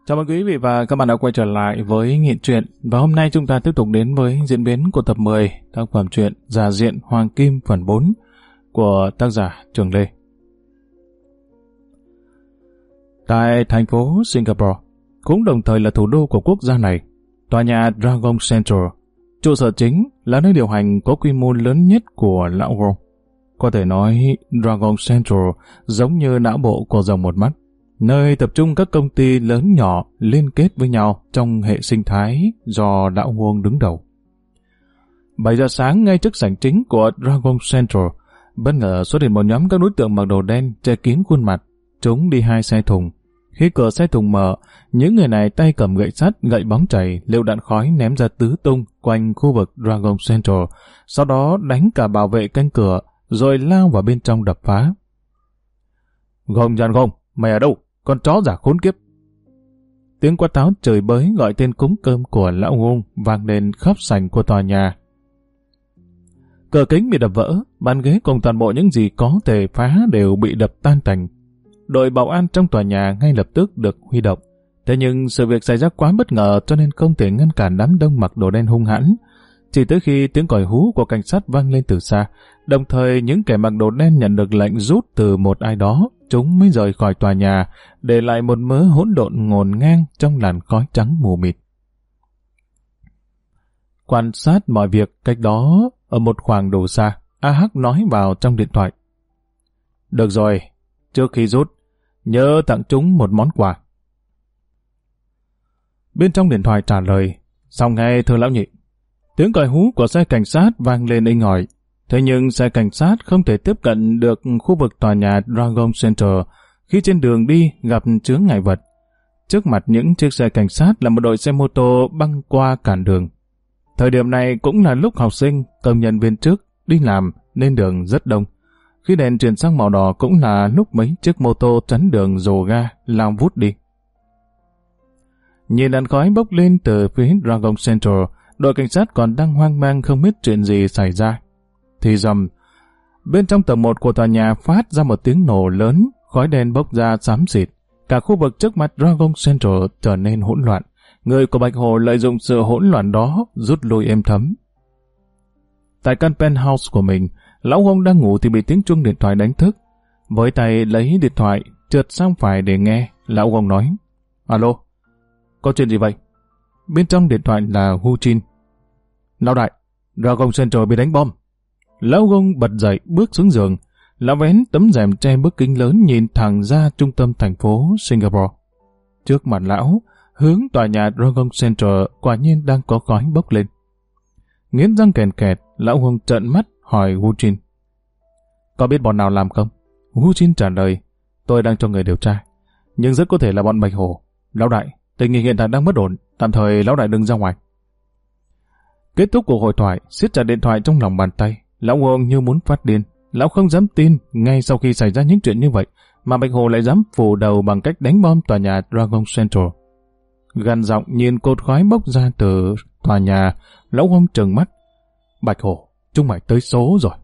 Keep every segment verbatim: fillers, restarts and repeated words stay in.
Chào mừng quý vị và các bạn đã quay trở lại với Nghiện Truyện. Và hôm nay chúng ta tiếp tục đến với diễn biến của tập mười tác phẩm truyện Già Diện Hoàng Kim phần bốn của tác giả Trường Lê. Tại thành phố Singapore, cũng đồng thời là thủ đô của quốc gia này, tòa nhà Dragon Central, trụ sở chính là nơi điều hành có quy mô lớn nhất của lão Wong. Có thể nói Dragon Central giống như não bộ của rồng một mắt, nơi tập trung các công ty lớn nhỏ liên kết với nhau trong hệ sinh thái do lão Wong đứng đầu. bảy giờ sáng, ngay trước sảnh chính của Dragon Central, bất ngờ xuất hiện một nhóm các đối tượng mặc đồ đen che kín khuôn mặt. Chúng đi hai xe thùng. Khi cửa xe thùng mở, những người này tay cầm gậy sắt, gậy bóng chảy, lựu đạn khói ném ra tứ tung quanh khu vực Dragon Central, sau đó đánh cả bảo vệ canh cửa, rồi lao vào bên trong đập phá. Gông Giàn Gông, mày ở đâu? Con chó giả khốn kiếp! Tiếng quát tháo chửi bới gọi tên cúng cơm của lão Wong vang lên khắp sảnh của tòa nhà. Cửa kính bị đập vỡ, bàn ghế cùng toàn bộ những gì có thể phá đều bị đập tan tành. Đội bảo an trong tòa nhà ngay lập tức được huy động. Thế nhưng sự việc xảy ra quá bất ngờ cho nên không thể ngăn cản đám đông mặc đồ đen hung hãn. Chỉ tới khi tiếng còi hú của cảnh sát vang lên từ xa, đồng thời những kẻ mặc đồ đen nhận được lệnh rút từ một ai đó, chúng mới rời khỏi tòa nhà, để lại một mớ hỗn độn ngổn ngang trong làn khói trắng mù mịt. Quan sát mọi việc cách đó ở một khoảng đủ xa, a hắc nói vào trong điện thoại. Được rồi, trước khi rút, nhớ tặng chúng một món quà. Bên trong điện thoại trả lời, xong ngay thưa lão nhị. Tiếng còi hú của xe cảnh sát vang lên inh ỏi. Thế nhưng xe cảnh sát không thể tiếp cận được khu vực tòa nhà Dragon Center khi trên đường đi gặp chướng ngại vật. Trước mặt những chiếc xe cảnh sát là một đội xe mô tô băng qua cản đường. Thời điểm này cũng là lúc học sinh, công nhân viên chức đi làm nên đường rất đông. Khi đèn chuyển sang màu đỏ cũng là lúc mấy chiếc mô tô chắn đường rồ ga lao vút đi. Nhìn làn khói bốc lên từ phía Dragon Central, đội cảnh sát còn đang hoang mang không biết chuyện gì xảy ra. Thì rầm, bên trong tầng một của tòa nhà phát ra một tiếng nổ lớn, khói đen bốc ra xám xịt. Cả khu vực trước mặt Dragon Central trở nên hỗn loạn. Người của Bạch Hồ lợi dụng sự hỗn loạn đó rút lui êm thấm. Tại căn penthouse của mình, lão Wong đang ngủ thì bị tiếng chuông điện thoại đánh thức. Với tay lấy điện thoại, trượt sang phải để nghe, lão Wong nói: Alo, có chuyện gì vậy? Bên trong điện thoại là Hu Jin. Lão đại, Dragon Central bị đánh bom. Lão Wong bật dậy bước xuống giường. Lão vén tấm rèm che bức kính lớn nhìn thẳng ra trung tâm thành phố Singapore. Trước mặt lão, hướng tòa nhà Dragon Central quả nhiên đang có khói bốc lên. Nghiến răng kèn kẹt, lão Wong trợn mắt hỏi Hu Jin: Có biết bọn nào làm không? Hu Jin trả lời: Tôi đang cho người điều tra, nhưng rất có thể là bọn Bạch Hồ. Lão đại, tình hình hiện tại đang bất ổn, tạm thời lão đại đừng ra ngoài. Kết thúc cuộc hội thoại, siết chặt điện thoại trong lòng bàn tay, lão Wong như muốn phát điên. Lão không dám tin ngay sau khi xảy ra những chuyện như vậy mà Bạch Hồ lại dám phủ đầu bằng cách đánh bom tòa nhà Dragon Central. Gằn giọng nhìn cột khói bốc ra từ tòa nhà, lão Wong trừng mắt: Bạch Hồ, chúng mày tới số rồi.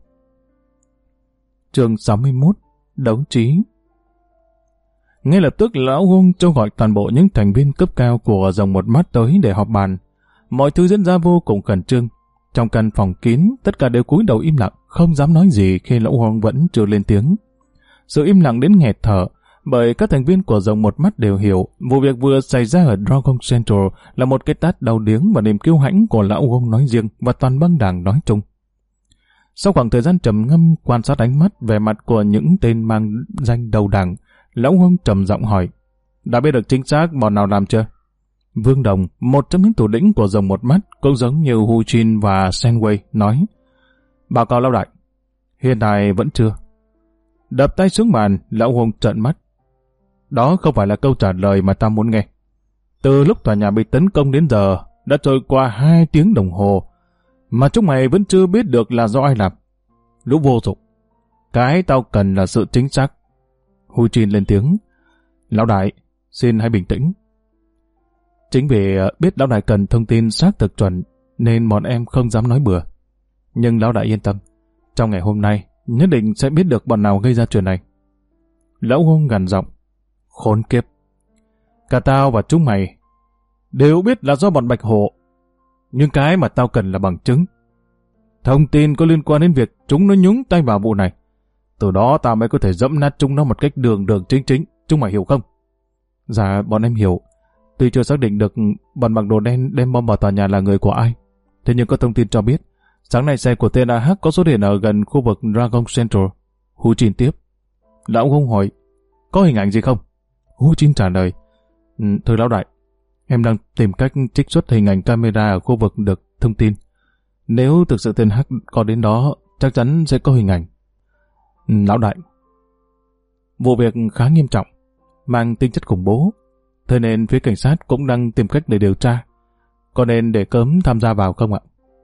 Chương sáu mươi mốt, đấu trí. Ngay lập tức lão Wong cho gọi toàn bộ những thành viên cấp cao của rồng một mắt tới để họp bàn. Mọi thứ diễn ra vô cùng khẩn trương. Trong căn phòng kín, tất cả đều cúi đầu im lặng, không dám nói gì khi lão Wong vẫn chưa lên tiếng. Sự im lặng đến nghẹt thở, bởi các thành viên của rồng một mắt đều hiểu vụ việc vừa xảy ra ở Dragon Central là một cái tát đau điếng và niềm kiêu hãnh của lão Wong nói riêng và toàn băng đảng nói chung. Sau khoảng thời gian trầm ngâm quan sát ánh mắt vẻ mặt của những tên mang danh đầu đảng, lão Wong trầm giọng hỏi: Đã biết được chính xác bọn nào làm chưa? Vương Đồng, một trong những thủ lĩnh của rồng một mắt, cũng giống như Hu Jin và Senway, nói: Báo cáo lão đại, hiện tại vẫn chưa. Đập tay xuống bàn, lão Wong trợn mắt: Đó không phải là câu trả lời mà ta muốn nghe. Từ lúc tòa nhà bị tấn công đến giờ, đã trôi qua hai tiếng đồng hồ, mà chúng mày vẫn chưa biết được là do ai làm. Lũ vô dụng. Cái tao cần là sự chính xác. Hu Jin lên tiếng: Lão đại, xin hãy bình tĩnh. Chính vì biết lão đại cần thông tin xác thực chuẩn, nên bọn em không dám nói bừa. Nhưng lão đại yên tâm, trong ngày hôm nay, nhất định sẽ biết được bọn nào gây ra chuyện này. Lão Wong gằn giọng: Khốn kiếp! Cả tao và chúng mày đều biết là do bọn Bạch Hổ. Nhưng cái mà tao cần là bằng chứng. Thông tin có liên quan đến việc chúng nó nhúng tay vào vụ này. Từ đó tao mới có thể dẫm nát chúng nó một cách đường đường chính chính. Chúng mày hiểu không? Dạ, bọn em hiểu. Tuy chưa xác định được bọn mặc đồ đen đem bom vào tòa nhà là người của ai. Thế nhưng có thông tin cho biết, sáng nay xe của tên a hát có xuất hiện ở gần khu vực Dragon Central. Hu Chin tiếp. Lão Hung hỏi, có hình ảnh gì không? Hu Chin trả lời, ừ, thưa lão đại, em đang tìm cách trích xuất hình ảnh camera ở khu vực được thông tin. Nếu thực sự tên Hắc có đến đó, chắc chắn sẽ có hình ảnh. Ừ, lão đại, vụ việc khá nghiêm trọng, mang tính chất khủng bố, thế nên phía cảnh sát cũng đang tìm cách để điều tra. Có nên để Cớm tham gia vào không ạ?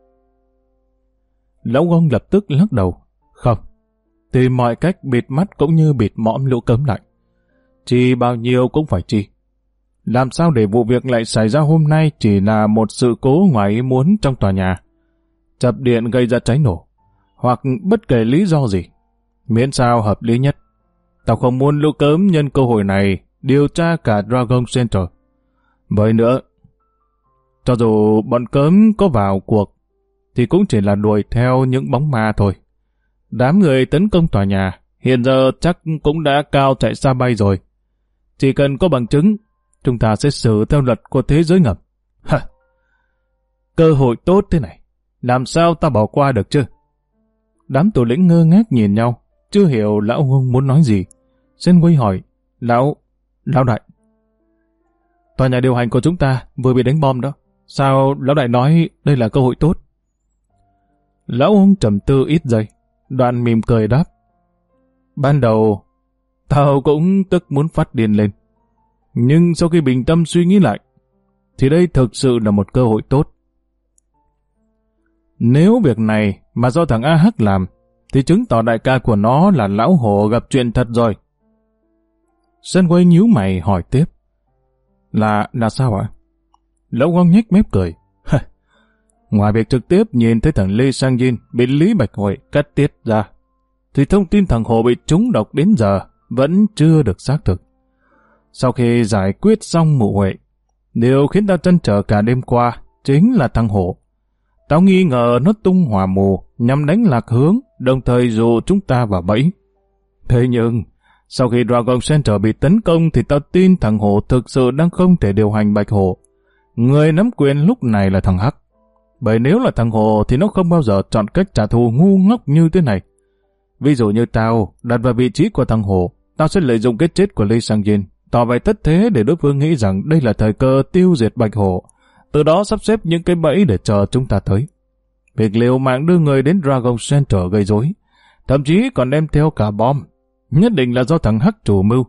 Lão Gông lập tức lắc đầu. Không, tìm mọi cách bịt mắt cũng như bịt mõm lũ Cớm lại. Chi bao nhiêu cũng phải chi. Làm sao để vụ việc lại xảy ra hôm nay chỉ là một sự cố ngoài ý muốn trong tòa nhà, chập điện gây ra cháy nổ, hoặc bất kể lý do gì, miễn sao hợp lý nhất. Tao không muốn lũ Cớm nhân cơ hội này điều tra cả Dragon Center. Vậy nữa, cho dù bọn Cớm có vào cuộc, thì cũng chỉ là đuổi theo những bóng ma thôi. Đám người tấn công tòa nhà, hiện giờ chắc cũng đã cao chạy xa bay rồi. Chỉ cần có bằng chứng, chúng ta sẽ xử theo luật của thế giới ngầm. Hả? Cơ hội tốt thế này, làm sao ta bỏ qua được chứ? Đám thủ lĩnh ngơ ngác nhìn nhau, chưa hiểu lão Hung muốn nói gì. Senway hỏi, lão, lão đại, tòa nhà điều hành của chúng ta vừa bị đánh bom đó. Sao lão đại nói đây là cơ hội tốt? Lão Hung trầm tư ít giây, đoạn mỉm cười đáp. Ban đầu, tao cũng tức muốn phát điên lên. Nhưng sau khi bình tâm suy nghĩ lại, thì đây thực sự là một cơ hội tốt. Nếu việc này mà do thằng a hát làm, thì chứng tỏ đại ca của nó là lão hổ gặp chuyện thật rồi. Senway nhíu mày hỏi tiếp. Là, là sao ạ? Lão Quang nhếch mép cười. Ngoài việc trực tiếp nhìn thấy thằng Lê Sang Jin bị Lý Bạch Hội cắt tiết ra, thì thông tin thằng Hồ bị trúng độc đến giờ vẫn chưa được xác thực. Sau khi giải quyết xong mụ Huệ, điều khiến tao trăn trở cả đêm qua chính là thằng Hổ. Tao nghi ngờ nó tung hỏa mù nhằm đánh lạc hướng, đồng thời dụ chúng ta vào bẫy. Thế nhưng, sau khi Dragon Center bị tấn công thì tao tin thằng Hổ thực sự đang không thể điều hành Bạch Hổ. Người nắm quyền lúc này là thằng Hắc. Bởi nếu là thằng Hổ thì nó không bao giờ chọn cách trả thù ngu ngốc như thế này. Ví dụ như tao đặt vào vị trí của thằng Hổ, tao sẽ lợi dụng cái chết của Lee Sang-jin, tỏ vẻ tất thế để đối phương nghĩ rằng đây là thời cơ tiêu diệt Bạch Hổ, từ đó sắp xếp những cái bẫy để chờ chúng ta tới. Việc liều mạng đưa người đến Dragon Center gây rối, thậm chí còn đem theo cả bom, nhất định là do thằng Hắc chủ mưu.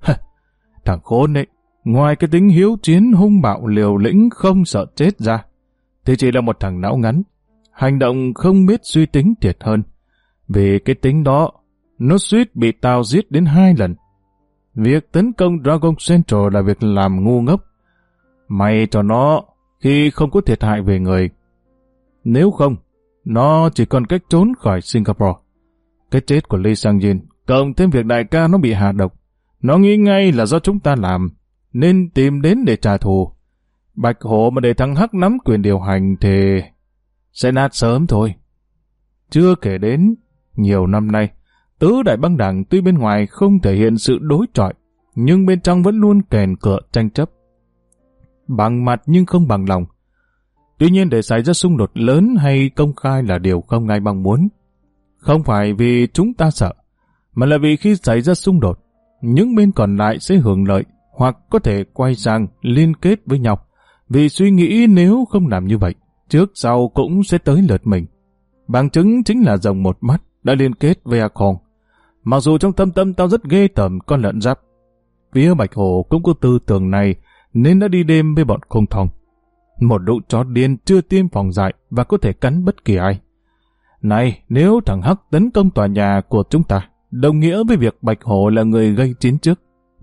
Thằng khốn ấy, ngoài cái tính hiếu chiến hung bạo liều lĩnh không sợ chết ra, thì chỉ là một thằng não ngắn, hành động không biết suy tính thiệt hơn. Vì cái tính đó, nó suýt bị tao giết đến hai lần. Việc tấn công Dragon Central là việc làm ngu ngốc. May cho nó khi không có thiệt hại về người. Nếu không, nó chỉ còn cách trốn khỏi Singapore. Cái chết của Lee Sang-jin, cộng thêm việc đại ca nó bị hạ độc, nó nghĩ ngay là do chúng ta làm, nên tìm đến để trả thù. Bạch Hổ mà để thằng Hắc nắm quyền điều hành thì sẽ nát sớm thôi. Chưa kể đến, nhiều năm nay, tứ đại băng đảng tuy bên ngoài không thể hiện sự đối chọi, nhưng bên trong vẫn luôn kèn cựa tranh chấp. Bằng mặt nhưng không bằng lòng. Tuy nhiên để xảy ra xung đột lớn hay công khai là điều không ai mong muốn. Không phải vì chúng ta sợ, mà là vì khi xảy ra xung đột, những bên còn lại sẽ hưởng lợi hoặc có thể quay sang liên kết với nhau. Vì suy nghĩ nếu không làm như vậy, trước sau cũng sẽ tới lượt mình. Bằng chứng chính là rồng một mắt đã liên kết với A Khong. Mặc dù trong tâm tâm tao rất ghê tởm con lợn giáp, phía Bạch Hổ cũng có tư tưởng này nên đã đi đêm với bọn Khôn Thong. Một lũ chó điên chưa tiêm phòng dại và có thể cắn bất kỳ ai. Này, nếu thằng Hắc tấn công tòa nhà của chúng ta, đồng nghĩa với việc Bạch Hổ là người gây chiến trước.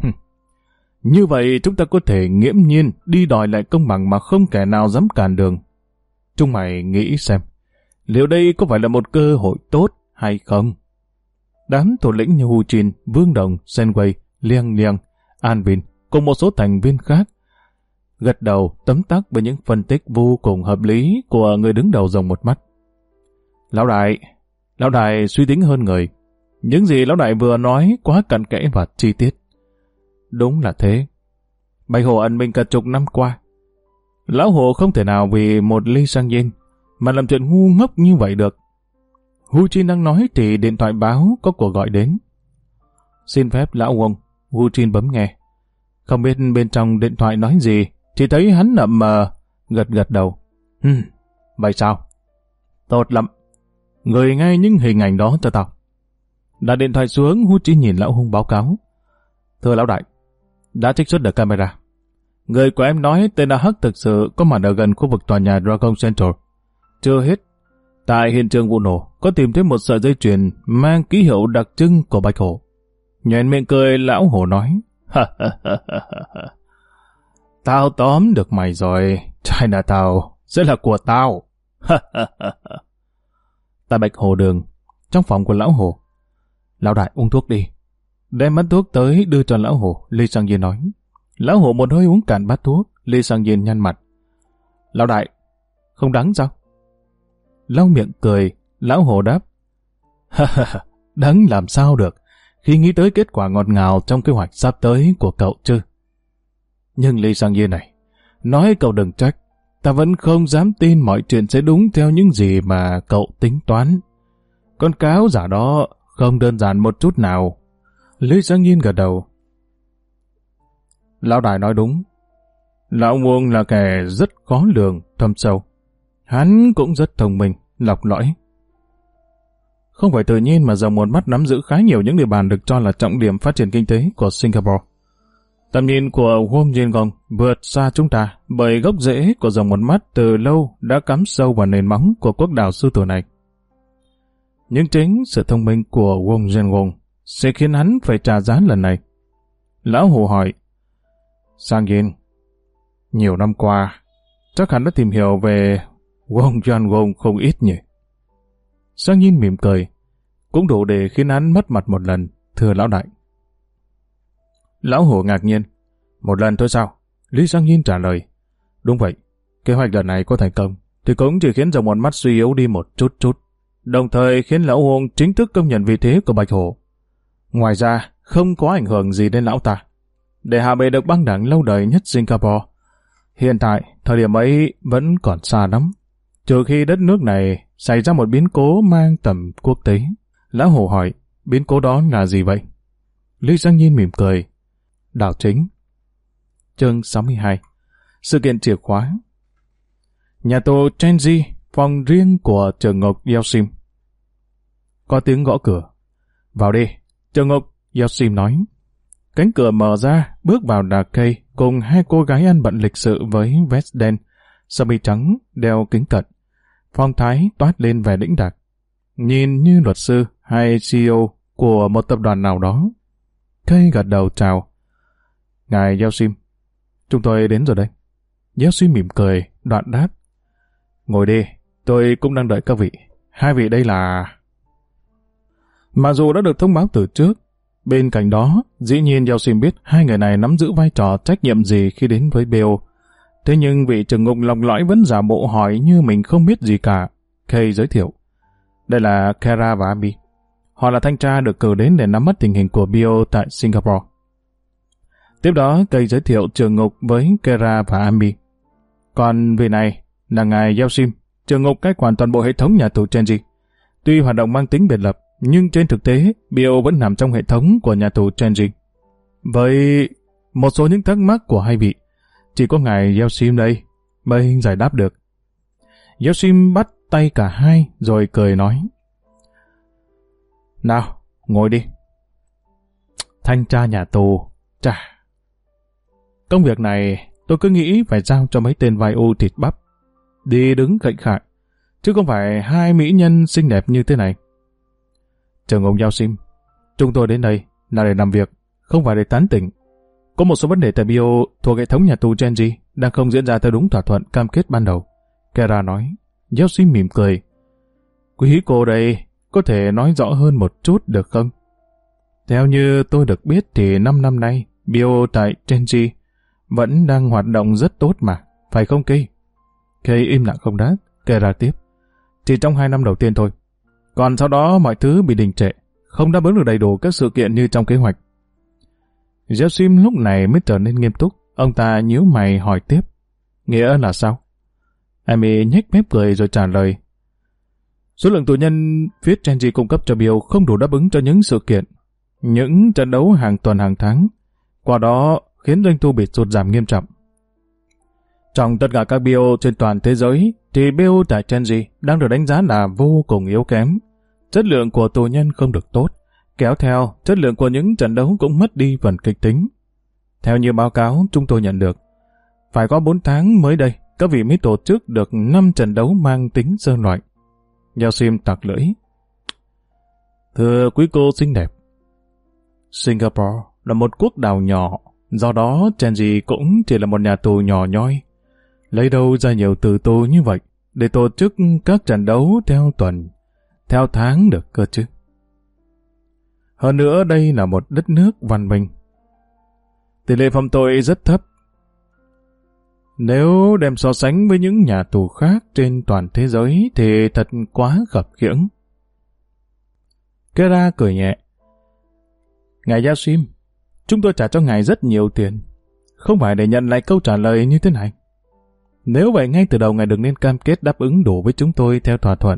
Như vậy chúng ta có thể nghiễm nhiên đi đòi lại công bằng mà không kẻ nào dám cản đường. Chúng mày nghĩ xem, liệu đây có phải là một cơ hội tốt hay không? Đám thủ lĩnh như Hu Chin, Vương Đồng, Senway, Liang Liang, An Vin cùng một số thành viên khác, gật đầu tấm tắc với những phân tích vô cùng hợp lý của người đứng đầu Rồng Một Mắt. Lão đại, lão đại suy tính hơn người. Những gì lão đại vừa nói quá cặn kẽ và chi tiết. Đúng là thế. Bạch Hổ ẩn mình cả chục năm qua. Lão Hổ không thể nào vì một ly sang yin mà làm chuyện ngu ngốc như vậy được. Hu Chin đang nói thì điện thoại báo có cuộc gọi đến. Xin phép lão Wong. Hu Chin bấm nghe. Không biết bên trong điện thoại nói gì, chỉ thấy hắn nậm mờ, gật gật đầu. Hừm, vậy sao? Tốt lắm. Gửi ngay những hình ảnh đó cho tao. Đặt điện thoại xuống, Hu Chin nhìn lão Hung báo cáo. Thưa lão đại, đã trích xuất được camera. Người của em nói tên A Hắc thực sự có mặt ở gần khu vực tòa nhà Dragon Central. Chưa hết, tại hiện trường vụ nổ có tìm thấy một sợi dây chuyền mang ký hiệu đặc trưng của Bạch Hổ. Nhoẻn miệng cười, lão Hổ nói. Tao tóm được mày rồi, China tao sẽ là của tao. Tại Bạch Hồ Đường, trong phòng của lão Hổ. Lão đại uống thuốc đi. Đem bát thuốc tới đưa cho lão Hổ, Lee Sang Yin nói. Lão Hổ một hơi uống cạn bát thuốc, Lee Sang Yin nhăn mặt. Lão đại, không đắng sao? Lau miệng cười, lão Hổ đáp. Đắng làm sao được, khi nghĩ tới kết quả ngọt ngào trong kế hoạch sắp tới của cậu chứ. Nhưng Lee Sang Yin này, nói cậu đừng trách, ta vẫn không dám tin mọi chuyện sẽ đúng theo những gì mà cậu tính toán. Con cáo giả đó không đơn giản một chút nào. Lee Sang Yin gật đầu. Lão đại nói đúng. Lão Muông là kẻ rất khó lường, thâm sâu. Hắn cũng rất thông minh, lọc lõi. Không phải tự nhiên mà Rồng Một Mắt nắm giữ khá nhiều những địa bàn được cho là trọng điểm phát triển kinh tế của Singapore. Tầm nhìn của Wong Jin Gong vượt xa chúng ta bởi gốc rễ của Rồng Một Mắt từ lâu đã cắm sâu vào nền móng của quốc đảo sư tử này. Nhưng chính sự thông minh của Wong Jin Gong sẽ khiến hắn phải trả giá lần này. Lão Hồ hỏi, Sang Yin, nhiều năm qua, chắc hắn đã tìm hiểu về Wong Jin Gong không ít nhỉ? Sang Yin mỉm cười, cũng đủ để khiến hắn mất mặt một lần, thưa lão đại. Lão Hổ ngạc nhiên. Một lần thôi sao? Lý Sang Yin trả lời. Đúng vậy, kế hoạch lần này có thành công, thì cũng chỉ khiến Rồng Một Mắt suy yếu đi một chút chút, đồng thời khiến lão Huông chính thức công nhận vị thế của Bạch Hổ. Ngoài ra, không có ảnh hưởng gì đến lão ta. Để hạ bệ được băng đảng lâu đời nhất Singapore, hiện tại, thời điểm ấy vẫn còn xa lắm, trừ khi đất nước này xảy ra một biến cố mang tầm quốc tế. Lão Hổ hỏi, biến cố đó là gì vậy? Lý Sang Yin mỉm cười. Đảo chính. Chương sáu mươi hai. Sự kiện chìa khóa. Nhà tù Chenji, phòng riêng của Trường Ngục Yeo Sim. Có tiếng gõ cửa. Vào đi, Trường Ngục, Yeo Sim nói. Cánh cửa mở ra, bước vào Đà Cây cùng hai cô gái ăn bận lịch sự với vest đen, sơ mi trắng, đeo kính cận. Phong thái toát lên vẻ đĩnh đạc, nhìn như luật sư hay xê e ô của một tập đoàn nào đó. Cây gật đầu chào. Ngài Yeo Sim, chúng tôi đến rồi đây. Yeo Sim mỉm cười, đoạn đáp. Ngồi đi, tôi cũng đang đợi các vị. Hai vị đây là... Mặc dù đã được thông báo từ trước, bên cạnh đó, dĩ nhiên Yeo Sim biết hai người này nắm giữ vai trò trách nhiệm gì khi đến với bê o. Thế nhưng vị trưởng ngục lọc lõi vẫn giả bộ hỏi như mình không biết gì cả. Kay giới thiệu. Đây là Kara và Ami. Họ là thanh tra được cử đến để nắm bắt tình hình của bê o tại Singapore. Tiếp đó, Kay giới thiệu trưởng ngục với Kara và Ami. Còn vị này là ngài Yeo Sim, trưởng ngục cai quản toàn bộ hệ thống nhà tù Chenji. Tuy hoạt động mang tính biệt lập, nhưng trên thực tế, bê o vẫn nằm trong hệ thống của nhà tù Chenji. Với một số những thắc mắc của hai vị, chỉ có ngài Yeo Sim đây mới giải đáp được. Yeo Sim bắt tay cả hai rồi cười nói. Nào, ngồi đi. Thanh tra nhà tù, chà. Công việc này tôi cứ nghĩ phải giao cho mấy tên vai u thịt bắp, đi đứng khệnh khại, chứ không phải hai mỹ nhân xinh đẹp như thế này. Trưởng ngục Yeo Sim, chúng tôi đến đây là để làm việc, không phải để tán tỉnh. Có một số vấn đề tại bê o thuộc hệ thống nhà tù Chenji đang không diễn ra theo đúng thỏa thuận cam kết ban đầu. Kara nói. Yeo Sim mỉm cười. Quý cô đây, có thể nói rõ hơn một chút được không? Theo như tôi được biết thì năm năm nay, Bio tại Genji vẫn đang hoạt động rất tốt mà, phải không Kay? Kay im lặng không đáp, kể ra tiếp. Chỉ trong hai năm đầu tiên thôi. Còn sau đó mọi thứ bị đình trệ, không đáp ứng được đầy đủ các sự kiện như trong kế hoạch. Joachim lúc này mới trở nên nghiêm túc. Ông ta nhíu mày hỏi tiếp. Nghĩa là sao? Amy nhếch mép cười rồi trả lời. Số lượng tù nhân phía Genji cung cấp cho Bio không đủ đáp ứng cho những sự kiện, những trận đấu hàng tuần hàng tháng. Qua đó khiến doanh thu bị sụt giảm nghiêm trọng. Trong tất cả các Bio trên toàn thế giới, thì Bio tại Genji đang được đánh giá là vô cùng yếu kém. Chất lượng của tù nhân không được tốt, kéo theo chất lượng của những trận đấu cũng mất đi phần kịch tính. Theo như báo cáo chúng tôi nhận được, phải có bốn tháng mới đây, các vị mới tổ chức được năm trận đấu mang tính sơ loại. Joachim tặc lưỡi. Thưa quý cô xinh đẹp, Singapore là một quốc đảo nhỏ, do đó Genji cũng chỉ là một nhà tù nhỏ nhoi. Lấy đâu ra nhiều từ tù như vậy để tổ chức các trận đấu theo tuần, theo tháng được cơ chứ? Hơn nữa đây là một đất nước văn minh. Tỷ lệ phạm tội rất thấp. Nếu đem so sánh với những nhà tù khác trên toàn thế giới thì thật quá khập khiễng. Kera cười nhẹ. Ngài Joachim, chúng tôi trả cho ngài rất nhiều tiền, không phải để nhận lại câu trả lời như thế này. Nếu vậy ngay từ đầu ngài đừng nên cam kết đáp ứng đủ với chúng tôi theo thỏa thuận.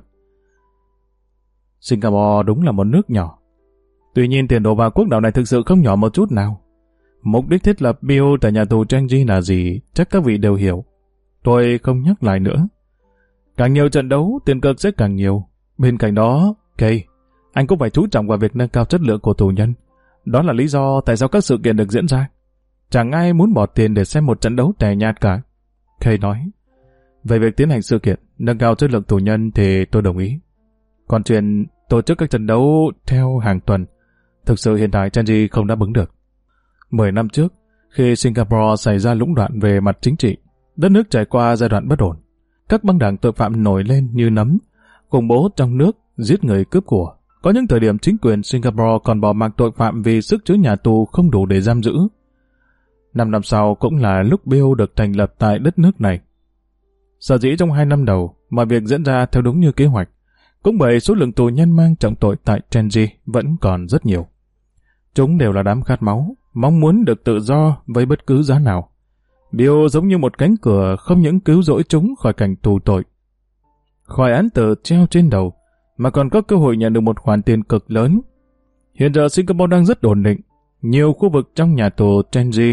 Singapore đúng là một nước nhỏ. Tuy nhiên tiền đổ vào quốc đảo này thực sự không nhỏ một chút nào. Mục đích thiết lập Bio tại nhà tù Genji là gì, chắc các vị đều hiểu. Tôi không nhắc lại nữa. Càng nhiều trận đấu, tiền cược sẽ càng nhiều. Bên cạnh đó, Kay, anh cũng phải chú trọng vào việc nâng cao chất lượng của tù nhân. Đó là lý do tại sao các sự kiện được diễn ra. Chẳng ai muốn bỏ tiền để xem một trận đấu tẻ nhạt cả. Kay nói, về việc tiến hành sự kiện, nâng cao chất lượng tù nhân thì tôi đồng ý. Còn chuyện tổ chức các trận đấu theo hàng tuần, thực sự hiện tại Genji không đáp ứng được. Mười năm trước, khi Singapore xảy ra lũng đoạn về mặt chính trị, đất nước trải qua giai đoạn bất ổn. Các băng đảng tội phạm nổi lên như nấm, khủng bố trong nước, giết người cướp của. Có những thời điểm chính quyền Singapore còn bỏ mặc tội phạm vì sức chứa nhà tù không đủ để giam giữ. Năm năm sau cũng là lúc Bio được thành lập tại đất nước này. Sở dĩ trong hai năm đầu, mọi việc diễn ra theo đúng như kế hoạch, cũng bởi số lượng tù nhân mang trọng tội tại Genji vẫn còn rất nhiều. Chúng đều là đám khát máu, mong muốn được tự do với bất cứ giá nào. Bio giống như một cánh cửa không những cứu rỗi chúng khỏi cảnh tù tội, khỏi án tử treo trên đầu, mà còn có cơ hội nhận được một khoản tiền cực lớn. Hiện giờ Singapore đang rất ổn định, nhiều khu vực trong nhà tù Genji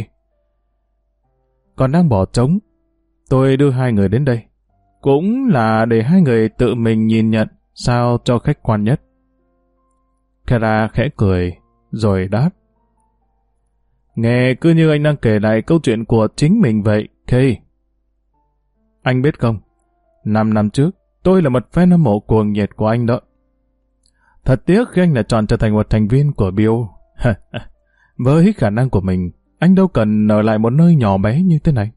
còn đang bỏ trống. Tôi đưa hai người đến đây, cũng là để hai người tự mình nhìn nhận sao cho khách quan nhất. Kara khẽ cười, rồi đáp. Nghe cứ như anh đang kể lại câu chuyện của chính mình vậy, Kay. Anh biết không, năm năm trước, tôi là một fan hâm mộ cuồng nhiệt của anh đó. Thật tiếc khi anh lại chọn trở thành một thành viên của Bio. Với khả năng của mình, anh đâu cần ở lại một nơi nhỏ bé như thế này.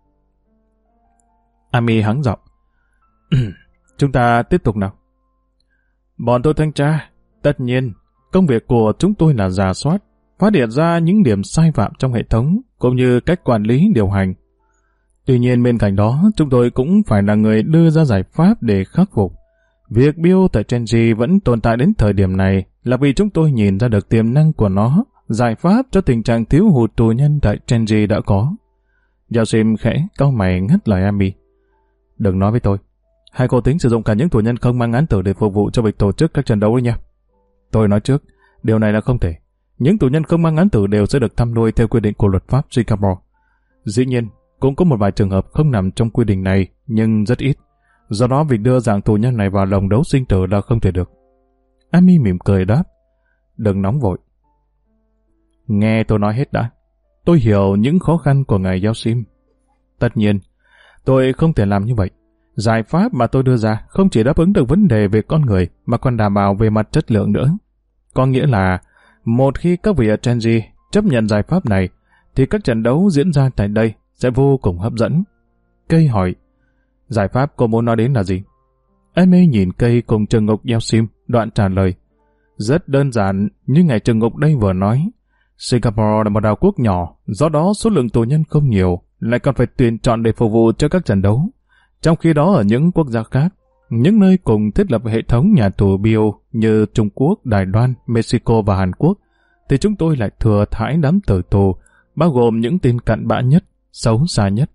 Ami hắng giọng. Chúng ta tiếp tục nào. Bọn tôi thanh tra. Tất nhiên, công việc của chúng tôi là rà soát, phát hiện ra những điểm sai phạm trong hệ thống, cũng như cách quản lý điều hành. Tuy nhiên bên cạnh đó, chúng tôi cũng phải là người đưa ra giải pháp để khắc phục. Việc Bio tại Genji vẫn tồn tại đến thời điểm này là vì chúng tôi nhìn ra được tiềm năng của nó, giải pháp cho tình trạng thiếu hụt tù nhân tại Genji đã có. Joachim khẽ cau mày ngắt lời Ami. Đừng nói với tôi. Hai cô tính sử dụng cả những tù nhân không mang án tử để phục vụ cho việc tổ chức các trận đấu đấy nha. Tôi nói trước, điều này là không thể. Những tù nhân không mang án tử đều sẽ được thăm nuôi theo quy định của luật pháp Singapore. Dĩ nhiên, cũng có một vài trường hợp không nằm trong quy định này, nhưng rất ít. Do đó việc đưa dạng tù nhân này vào lồng đấu sinh tử là không thể được. Ami mỉm cười đáp. Đừng nóng vội. Nghe tôi nói hết đã. Tôi hiểu những khó khăn của ngài Joachim. Tất nhiên, tôi không thể làm như vậy. Giải pháp mà tôi đưa ra không chỉ đáp ứng được vấn đề về con người mà còn đảm bảo về mặt chất lượng nữa. Có nghĩa là, một khi các vị ở Genji chấp nhận giải pháp này, thì các trận đấu diễn ra tại đây sẽ vô cùng hấp dẫn. Cây hỏi, giải pháp cô muốn nói đến là gì? Amy nhìn Cây cùng Trừng Ngục Joachim, đoạn trả lời. Rất đơn giản, như ngài Trừng Ngục đây vừa nói. Singapore là một đảo quốc nhỏ, do đó số lượng tù nhân không nhiều, lại còn phải tuyển chọn để phục vụ cho các trận đấu. Trong khi đó ở những quốc gia khác, những nơi cùng thiết lập hệ thống nhà tù bio như Trung Quốc, Đài Loan, Mexico và Hàn Quốc, thì chúng tôi lại thừa thãi đám tử tù, bao gồm những tên cặn bã nhất, xấu xa nhất.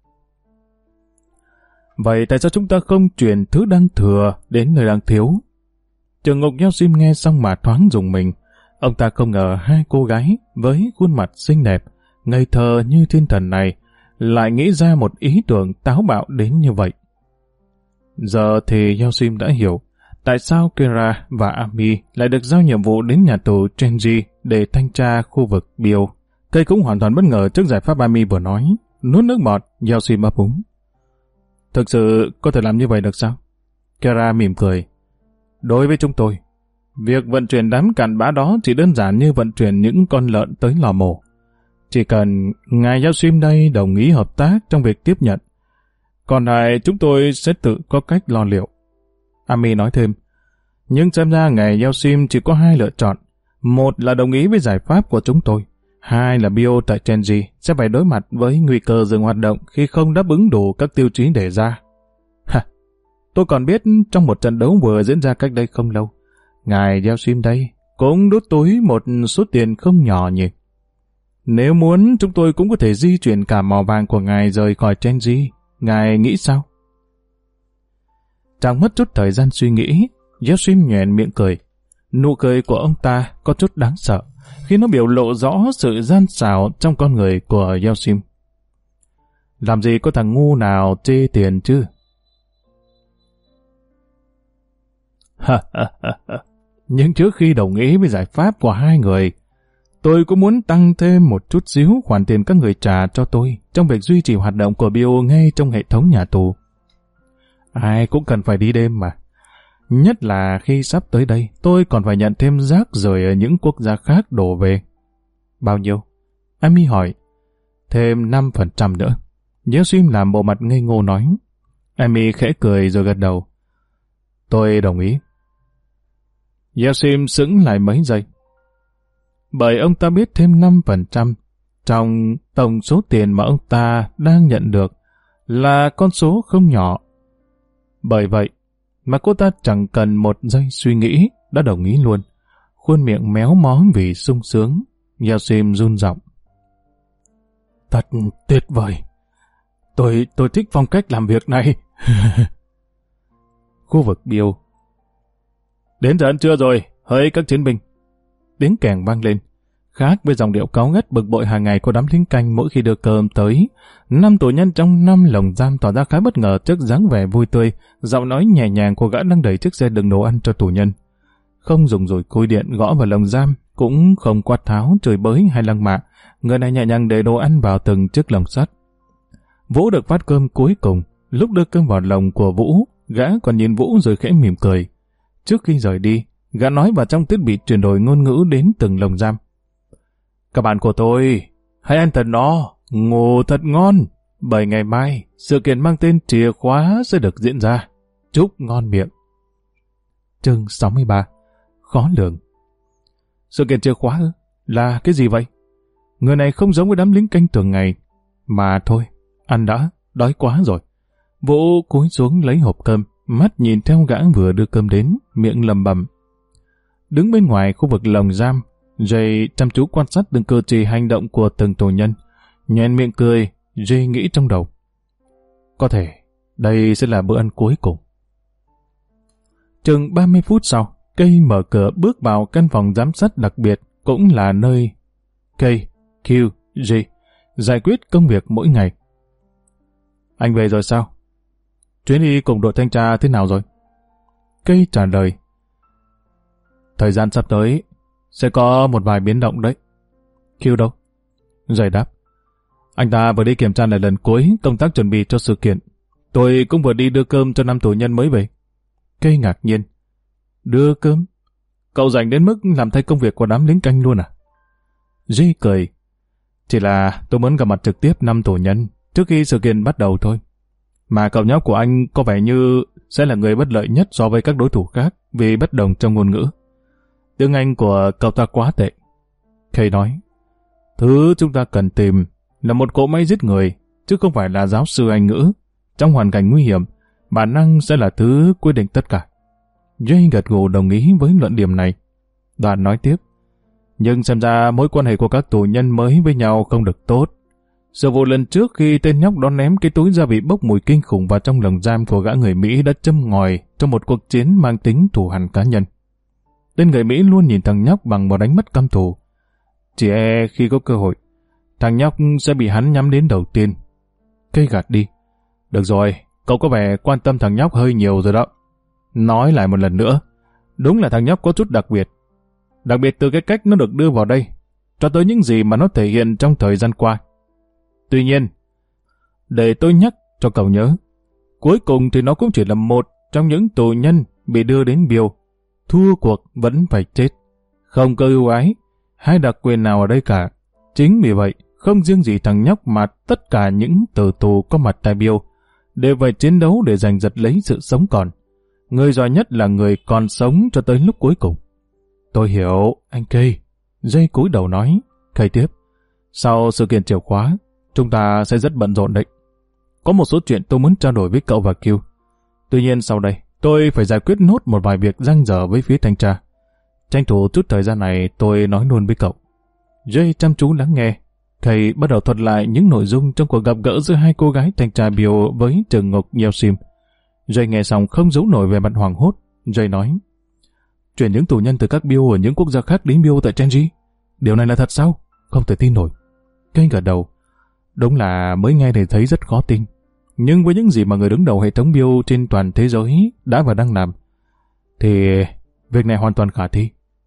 Vậy tại sao chúng ta không chuyển thứ đang thừa đến nơi đang thiếu? Trường Ngục Yeo Sim nghe xong mà thoáng rùng mình. Ông ta không ngờ hai cô gái với khuôn mặt xinh đẹp, ngây thơ như thiên thần này lại nghĩ ra một ý tưởng táo bạo đến như vậy. Giờ thì Yeo Sim đã hiểu tại sao Kira và Ami lại được giao nhiệm vụ đến nhà tù Chenji để thanh tra khu vực bio. Cây cũng hoàn toàn bất ngờ trước giải pháp Ami vừa nói. Nuốt nước bọt, Yeo Sim ấp úng. Thực sự có thể làm như vậy được sao? Kira mỉm cười. Đối với chúng tôi, việc vận chuyển đám cặn bã đó chỉ đơn giản như vận chuyển những con lợn tới lò mổ. Chỉ cần ngài Yeo Sim đây đồng ý hợp tác trong việc tiếp nhận, còn lại chúng tôi sẽ tự có cách lo liệu. Ami nói thêm, nhưng xem ra ngài Yeo Sim chỉ có hai lựa chọn. Một là đồng ý với giải pháp của chúng tôi. Hai là bio tại Chenji sẽ phải đối mặt với nguy cơ dừng hoạt động khi không đáp ứng đủ các tiêu chí đề ra. Ha, tôi còn biết trong một trận đấu vừa diễn ra cách đây không lâu, ngài Yeo Sim đây cũng đút túi một số tiền không nhỏ nhỉ. Nếu muốn, chúng tôi cũng có thể di chuyển cả mỏ vàng của ngài rời khỏi Chenji. Ngài nghĩ sao? Chẳng mất chút thời gian suy nghĩ, Yeo Sim nhoẻn miệng cười. Nụ cười của ông ta có chút đáng sợ, khi nó biểu lộ rõ sự gian xảo trong con người của Yeo Sim. Làm gì có thằng ngu nào chê tiền chứ? Nhưng trước khi đồng ý với giải pháp của hai người, tôi cũng muốn tăng thêm một chút xíu khoản tiền các người trả cho tôi trong việc duy trì hoạt động của bio ngay trong hệ thống nhà tù. Ai cũng cần phải đi đêm mà. Nhất là khi sắp tới đây, tôi còn phải nhận thêm rác rưởi ở những quốc gia khác đổ về. Bao nhiêu? Ami hỏi. Thêm năm phần trăm nữa. Yeo Sim làm bộ mặt ngây ngô nói. Ami khẽ cười rồi gật đầu. Tôi đồng ý. Yeo Sim sững lại mấy giây. Bởi ông ta biết thêm năm phần trăm trong tổng số tiền mà ông ta đang nhận được là con số không nhỏ. Bởi vậy mà cô ta chẳng cần một giây suy nghĩ đã đồng ý luôn. Khuôn miệng méo mó vì sung sướng. Yeo Sim run giọng. Thật tuyệt vời. Tôi tôi thích phong cách làm việc này. Khu vực bio. Đến giờ ăn trưa rồi, hỡi các chiến binh. Tiếng kèn vang lên. Khác với dòng điệu cáu gắt bực bội hàng ngày của đám lính canh mỗi khi đưa cơm tới, năm tù nhân trong năm lồng giam tỏ ra khá bất ngờ trước dáng vẻ vui tươi, giọng nói nhẹ nhàng của gã đang đẩy chiếc xe đựng đồ ăn cho tù nhân. Không dùng dùi cối điện gõ vào lồng giam, cũng không quát tháo, chửi bới hay lăng mạ, người này nhẹ nhàng để đồ ăn vào từng chiếc lồng sắt. Vũ được phát cơm cuối cùng. Lúc đưa cơm vào lồng của Vũ, gã còn nhìn Vũ rồi khẽ mỉm cười. Trước khi rời đi, gã nói vào trong thiết bị chuyển đổi ngôn ngữ đến từng lồng giam. Các bạn của tôi, hãy ăn thật no, ngủ thật ngon, bởi ngày mai, sự kiện mang tên chìa khóa sẽ được diễn ra. Chúc ngon miệng. Chương sáu mươi ba. Khó lường. Sự kiện chìa khóa ư? Là cái gì vậy? Người này không giống với đám lính canh thường ngày. Mà thôi, ăn đã, đói quá rồi. Vũ cúi xuống lấy hộp cơm, mắt nhìn theo gã vừa đưa cơm đến, miệng lầm bầm. Đứng bên ngoài khu vực lồng giam, Jay chăm chú quan sát từng cử chỉ hành động của từng tù nhân. Nhoẻn miệng cười, Jay nghĩ trong đầu. Có thể, đây sẽ là bữa ăn cuối cùng. Chừng ba mươi phút sau, Cây mở cửa bước vào căn phòng giám sát đặc biệt, cũng là nơi K, Q, G giải quyết công việc mỗi ngày. Anh về rồi sao? Chuyến đi cùng đội thanh tra thế nào rồi? Cây trả lời. Thời gian sắp tới sẽ có một vài biến động đấy. Q đâu? Giải đáp. Anh ta vừa đi kiểm tra lại lần cuối công tác chuẩn bị cho sự kiện. Tôi cũng vừa đi đưa cơm cho năm tù nhân mới về. Cây ngạc nhiên. Đưa cơm? Cậu rảnh đến mức làm thay công việc của đám lính canh luôn à? G cười. Chỉ là tôi muốn gặp mặt trực tiếp năm tù nhân trước khi sự kiện bắt đầu thôi. Mà cậu nhóc của anh có vẻ như sẽ là người bất lợi nhất so với các đối thủ khác vì bất đồng trong ngôn ngữ. Tiếng Anh của cậu ta quá tệ. Kay nói. Thứ chúng ta cần tìm là một cỗ máy giết người, chứ không phải là giáo sư Anh ngữ. Trong hoàn cảnh nguy hiểm, bản năng sẽ là thứ quyết định tất cả. Jay gật gù đồng ý với luận điểm này. Đoàn nói tiếp. Nhưng xem ra mối quan hệ của các tù nhân mới với nhau không được tốt. Sự vụ lần trước khi tên nhóc đó ném cái túi gia vị bốc mùi kinh khủng vào trong lồng giam của gã người Mỹ đã châm ngòi trong một cuộc chiến mang tính thù hằn cá nhân. Tên người Mỹ luôn nhìn thằng nhóc bằng một ánh mắt căm thù. Chỉ e khi có cơ hội, thằng nhóc sẽ bị hắn nhắm đến đầu tiên. Cây gạt đi. Được rồi, cậu có vẻ quan tâm thằng nhóc hơi nhiều rồi đó. Nói lại một lần nữa, đúng là thằng nhóc có chút đặc biệt. Đặc biệt từ cái cách nó được đưa vào đây, cho tới những gì mà nó thể hiện trong thời gian qua. Tuy nhiên, để tôi nhắc cho cậu nhớ, cuối cùng thì nó cũng chỉ là một trong những tù nhân bị đưa đến Bill. Thua cuộc vẫn phải chết. Không có ưu ái hay đặc quyền nào ở đây cả. Chính vì vậy, không riêng gì thằng nhóc mà tất cả những tử tù có mặt tại Bill đều phải chiến đấu để giành giật lấy sự sống còn. Người giỏi nhất là người còn sống cho tới lúc cuối cùng. Tôi hiểu, anh Kay. Jay cúi đầu nói. Kay tiếp. Sau sự kiện chìa khóa, chúng ta sẽ rất bận rộn đấy. Có một số chuyện tôi muốn trao đổi với cậu và Q. Tuy nhiên sau đây, tôi phải giải quyết nốt một vài việc dang dở với phía thanh tra. Tranh thủ chút thời gian này tôi nói luôn với cậu. Jay chăm chú lắng nghe. Kay bắt đầu thuật lại những nội dung trong cuộc gặp gỡ giữa hai cô gái thanh tra Bill với trường ngục Yeltsin. Jay nghe xong không giấu nổi về mặt hoảng hốt. Jay nói, chuyển những tù nhân từ các Bill ở những quốc gia khác đến Bill tại Chenji. Điều này là thật sao? Không thể tin nổi. Kay gật đầu. Đúng là mới nghe thì thấy rất khó tin. Nhưng với những gì mà người đứng đầu hệ thống Bill trên toàn thế giới đã và đang làm, thì việc này hoàn toàn khả thi.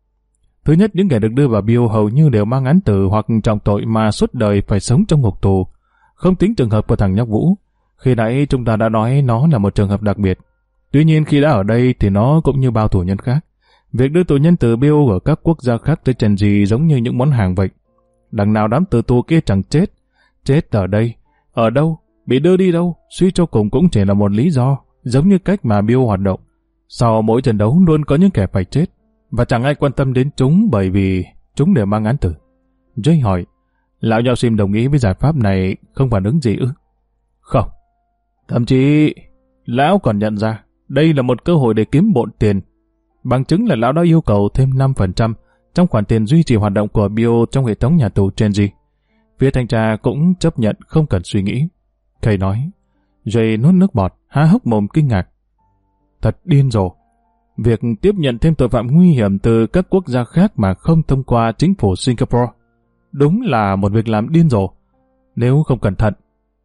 Thứ nhất, những kẻ được đưa vào Bill hầu như đều mang án tử hoặc trọng tội mà suốt đời phải sống trong ngục tù. Không tính trường hợp của thằng nhóc Vũ. Khi nãy chúng ta đã nói nó là một trường hợp đặc biệt. Tuy nhiên khi đã ở đây thì nó cũng như bao tù nhân khác. Việc đưa tù nhân từ Bill ở các quốc gia khác tới Chenji giống như những món hàng vậy. Đằng nào đám tử tù kia chẳng chết. Chết ở đây, ở đâu, bị đưa đi đâu, suy cho cùng cũng chỉ là một lý do, giống như cách mà Bill hoạt động. Sau mỗi trận đấu luôn có những kẻ phải chết, và chẳng ai quan tâm đến chúng bởi vì chúng đều mang án tử. Jay hỏi, lão Yeltsin đồng ý với giải pháp này không phản ứng gì ư? Không. Thậm chí, lão còn nhận ra đây là một cơ hội để kiếm bộn tiền. Bằng chứng là lão đã yêu cầu thêm năm phần trăm trong khoản tiền duy trì hoạt động của Bill trong hệ thống nhà tù Chenji. Phía thanh tra cũng chấp nhận không cần suy nghĩ. Kay nói. Jay nuốt nước bọt, há hốc mồm kinh ngạc. Thật điên rồ. Việc tiếp nhận thêm tội phạm nguy hiểm từ các quốc gia khác mà không thông qua chính phủ Singapore đúng là một việc làm điên rồ. Nếu không cẩn thận,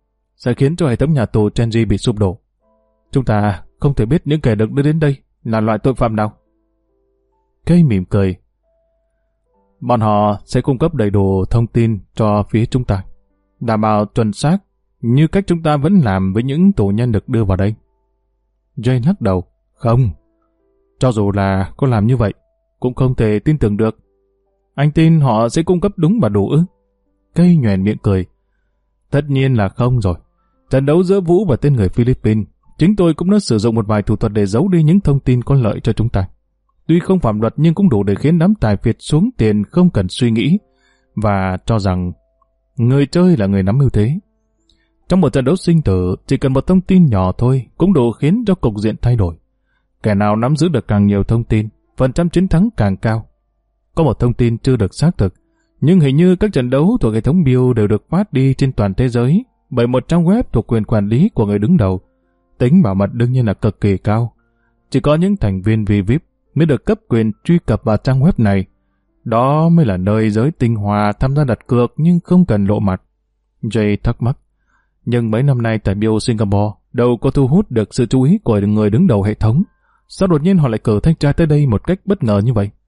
sẽ khiến cho hệ thống nhà tù Chenji bị sụp đổ. Chúng ta không thể biết những kẻ được đưa đến đây là loại tội phạm nào. Kay mỉm cười. Bọn họ sẽ cung cấp đầy đủ thông tin cho phía chúng ta, đảm bảo chuẩn xác như cách chúng ta vẫn làm với những tù nhân được đưa vào đây. Jay lắc đầu. Không. Cho dù là có làm như vậy, cũng không thể tin tưởng được. Anh tin họ sẽ cung cấp đúng và đủ ư? Kay nhoẻn miệng cười. Tất nhiên là không rồi. Trận đấu giữa Vũ và tên người Philippines, chính tôi cũng đã sử dụng một vài thủ thuật để giấu đi những thông tin có lợi cho chúng ta. Tuy không phạm luật nhưng cũng đủ để khiến đám tài phiệt xuống tiền không cần suy nghĩ và cho rằng người chơi là người nắm ưu thế. Trong một trận đấu sinh tử, chỉ cần một thông tin nhỏ thôi cũng đủ khiến cho cục diện thay đổi. Kẻ nào nắm giữ được càng nhiều thông tin, phần trăm chiến thắng càng cao. Có một thông tin chưa được xác thực, nhưng hình như các trận đấu thuộc hệ thống Bill đều được phát đi trên toàn thế giới bởi một trang web thuộc quyền quản lý của người đứng đầu. Tính bảo mật đương nhiên là cực kỳ cao. Chỉ có những thành viên vi ai pi mới được cấp quyền truy cập vào trang web này. Đó mới là nơi giới tinh hoa tham gia đặt cược nhưng không cần lộ mặt. Jay thắc mắc. Nhưng mấy năm nay tại Bill Singapore đâu có thu hút được sự chú ý của người đứng đầu hệ thống. Sao đột nhiên họ lại cử thanh tra tới đây một cách bất ngờ như vậy?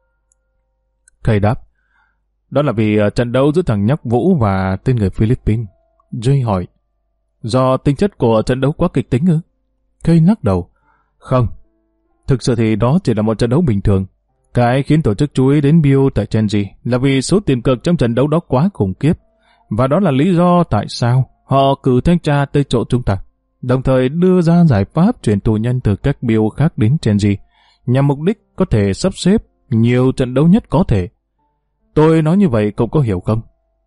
Kay đáp. Đó là vì trận đấu giữa thằng nhóc Vũ và tên người Philippines. Jay hỏi. Do tính chất của trận đấu quá kịch tính ư? Kay lắc đầu. Không. Thực sự thì đó chỉ là một trận đấu bình thường. Cái khiến tổ chức chú ý đến Bill tại Chenji là vì số tiền cược trong trận đấu đó quá khủng khiếp. Và đó là lý do tại sao họ cử thanh tra tới chỗ chúng ta, đồng thời đưa ra giải pháp chuyển tù nhân từ các Bill khác đến Chenji, nhằm mục đích có thể sắp xếp nhiều trận đấu nhất có thể. Tôi nói như vậy cậu có hiểu không?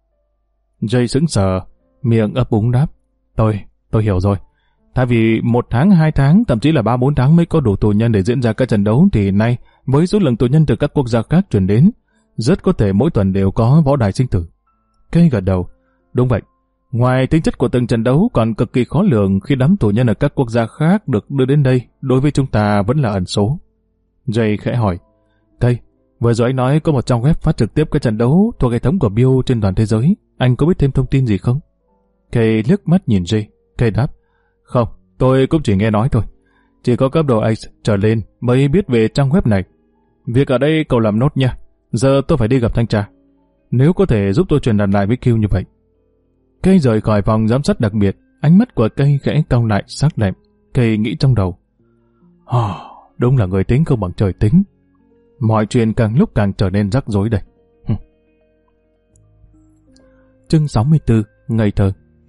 Jay sững sờ, miệng ấp úng đáp. Tôi, tôi hiểu rồi. Thay vì một tháng, hai tháng, thậm chí là ba bốn tháng mới có đủ tù nhân để diễn ra các trận đấu, thì nay, với số lượng tù nhân từ các quốc gia khác chuyển đến, rất có thể mỗi tuần đều có võ đài sinh tử. Cây gật đầu. Đúng vậy. Ngoài tính chất của từng trận đấu còn cực kỳ khó lường khi đám tù nhân ở các quốc gia khác được đưa đến đây, đối với chúng ta vẫn là ẩn số. Jay khẽ hỏi. Cây, vừa rồi anh nói có một trang web phát trực tiếp các trận đấu thuộc hệ thống của bê o trên toàn thế giới. Anh có biết thêm thông tin gì không? Cây liếc mắt nhìn Jay. Cây đáp. Không, tôi cũng chỉ nghe nói thôi. Chỉ có cấp độ Ace trở lên mới biết về trang web này. Việc ở đây cậu làm nốt nha. Giờ tôi phải đi gặp thanh tra. Nếu có thể giúp tôi truyền đạt lại với Q như vậy. Cây rời khỏi phòng giám sát đặc biệt, ánh mắt của cây khẽ cau lại sắc lẹm. Cây nghĩ trong đầu. Oh, đúng là người tính không bằng trời tính. Mọi chuyện càng lúc càng trở nên rắc rối đây. Chương sáu mươi tư, ngây thơ.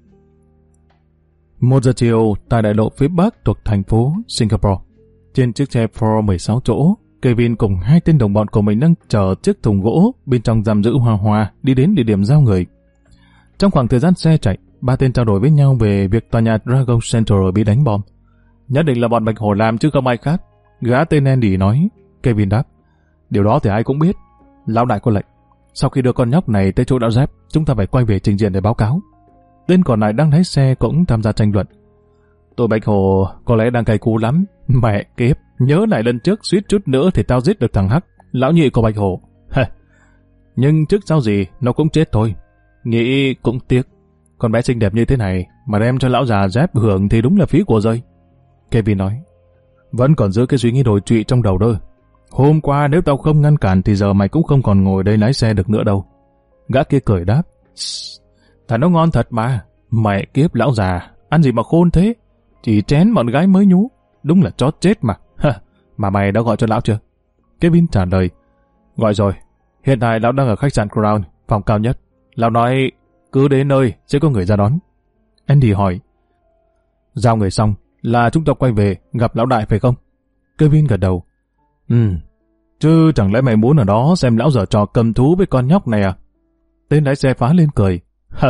Một giờ chiều, tại đại lộ phía bắc thuộc thành phố Singapore, trên chiếc xe Ford mười sáu chỗ, Kevin cùng hai tên đồng bọn của mình đang chở chiếc thùng gỗ bên trong giam giữ Hoa Hoa đi đến địa điểm giao người. Trong khoảng thời gian xe chạy, ba tên trao đổi với nhau về việc tòa nhà Dragon Central bị đánh bom. Nhất định là bọn Bạch Hổ làm chứ không ai khác. Gã tên Andy nói. Kevin đáp. Điều đó thì ai cũng biết. Lão đại có lệnh. Sau khi đưa con nhóc này tới chỗ đạo dép, chúng ta phải quay về trình diện để báo cáo. Tên còn lại đang lái xe cũng tham gia tranh luận. Tụi Bạch Hổ có lẽ đang cay cú lắm. Mẹ kiếp, nhớ lại lần trước suýt chút nữa thì tao giết được thằng Hắc, lão nhị của Bạch Hổ. Nhưng trước sau gì nó cũng chết thôi. Nghĩ cũng tiếc. Con bé xinh đẹp như thế này mà đem cho lão già dép hưởng thì đúng là phí của rơi. Kevin nói. Vẫn còn giữ cái suy nghĩ đồi trụy trong đầu đó. Hôm qua nếu tao không ngăn cản thì giờ mày cũng không còn ngồi đây lái xe được nữa đâu. Gã kia cười đáp. Thằng nó ngon thật mà. Mẹ kiếp lão già, ăn gì mà khôn thế? Chỉ chén bọn gái mới nhú. Đúng là chó chết mà. Mà mày đã gọi cho lão chưa? Kevin trả lời. Gọi rồi. Hiện tại lão đang ở khách sạn Crown, phòng cao nhất. Lão nói cứ đến nơi sẽ có người ra đón. Andy hỏi. Giao người xong là chúng ta quay về gặp lão đại phải không? Kevin gật đầu. Ừ. Chứ chẳng lẽ mày muốn ở đó xem lão giở trò cầm thú với con nhóc này à? Tên lái xe phá lên cười.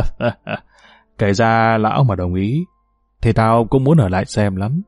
Kể ra lão mà đồng ý thì tao cũng muốn ở lại xem lắm.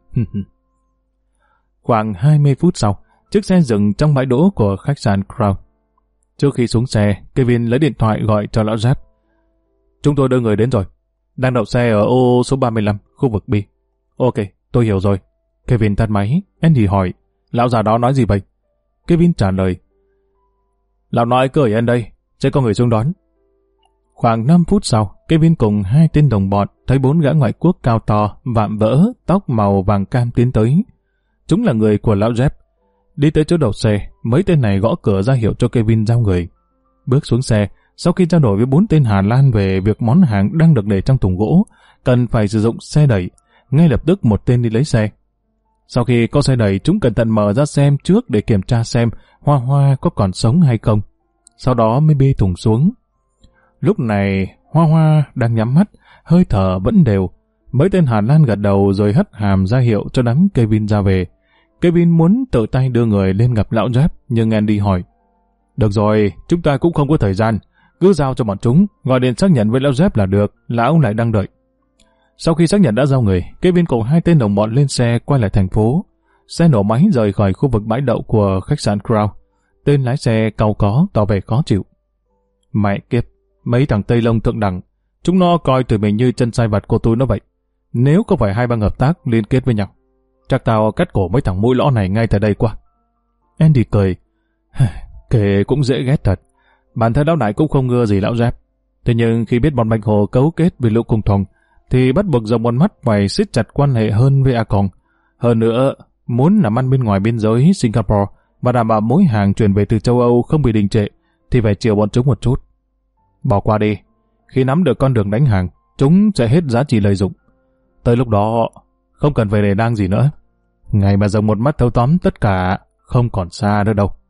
Khoảng hai mươi phút sau, chiếc xe dừng trong bãi đỗ của khách sạn Crown. Trước khi xuống xe, Kevin lấy điện thoại gọi cho lão Giáp. Chúng tôi đưa người đến rồi. Đang đậu xe ở ô số ba mươi lăm, khu vực B. Ok, tôi hiểu rồi. Kevin tắt máy. Andy hỏi, lão già đó nói gì vậy? Kevin trả lời. Lão nói cứ ở yên đây, sẽ có người xuống đón. Khoảng năm phút sau, Kevin cùng hai tên đồng bọn thấy bốn gã ngoại quốc cao to, vạm vỡ, tóc màu vàng cam tiến tới. Chúng là người của lão Jeff. Đi tới chỗ đậu xe, mấy tên này gõ cửa ra hiệu cho Kevin giao người. Bước xuống xe, sau khi trao đổi với bốn tên Hà Lan về việc món hàng đang được để trong thùng gỗ, cần phải sử dụng xe đẩy, ngay lập tức một tên đi lấy xe. Sau khi có xe đẩy, chúng cẩn thận mở ra xem trước để kiểm tra xem Hoa Hoa có còn sống hay không. Sau đó mới bê thùng xuống. Lúc này, Hoa Hoa đang nhắm mắt, hơi thở vẫn đều. Mấy tên Hà Lan gật đầu rồi hất hàm ra hiệu cho đám Kevin ra về. Kevin muốn tự tay đưa người lên gặp lão Giáp, nhưng Andy hỏi. Được rồi, chúng ta cũng không có thời gian. Cứ giao cho bọn chúng, gọi điện xác nhận với lão Giáp là được, lão lại đang đợi. Sau khi xác nhận đã giao người, Kevin cùng hai tên đồng bọn lên xe quay lại thành phố. Xe nổ máy rời khỏi khu vực bãi đậu của khách sạn Crown. Tên lái xe cau có, tỏ vẻ khó chịu. Mẹ kiếp, mấy thằng Tây Lông thượng đẳng, chúng nó coi tụi mình như chân sai vặt của tôi nó vậy. Nếu có phải hai bang hợp tác liên kết với nhau, chắc tao cắt cổ mấy thằng mũi lõ này ngay tại đây qua. Andy cười. Kể cũng dễ ghét thật. Bản thân lão đại cũng không ngưa gì lão Giáp. Thế nhưng khi biết bọn Bạch Hồ cấu kết với Lũ Cùng Thòng, thì bắt buộc dòng một mắt phải siết chặt quan hệ hơn với A Còng. Hơn nữa, muốn làm ăn bên ngoài biên giới Singapore và đảm bảo mỗi hàng chuyển về từ châu Âu không bị đình trệ, thì phải chiều bọn chúng một chút. Bỏ qua đi. Khi nắm được con đường đánh hàng, chúng sẽ hết giá trị lợi dụng. Tới lúc đó, không cần phải để đang gì nữa. Ngày mà dòng một mắt thâu tóm tất cả, không còn xa nữa đâu.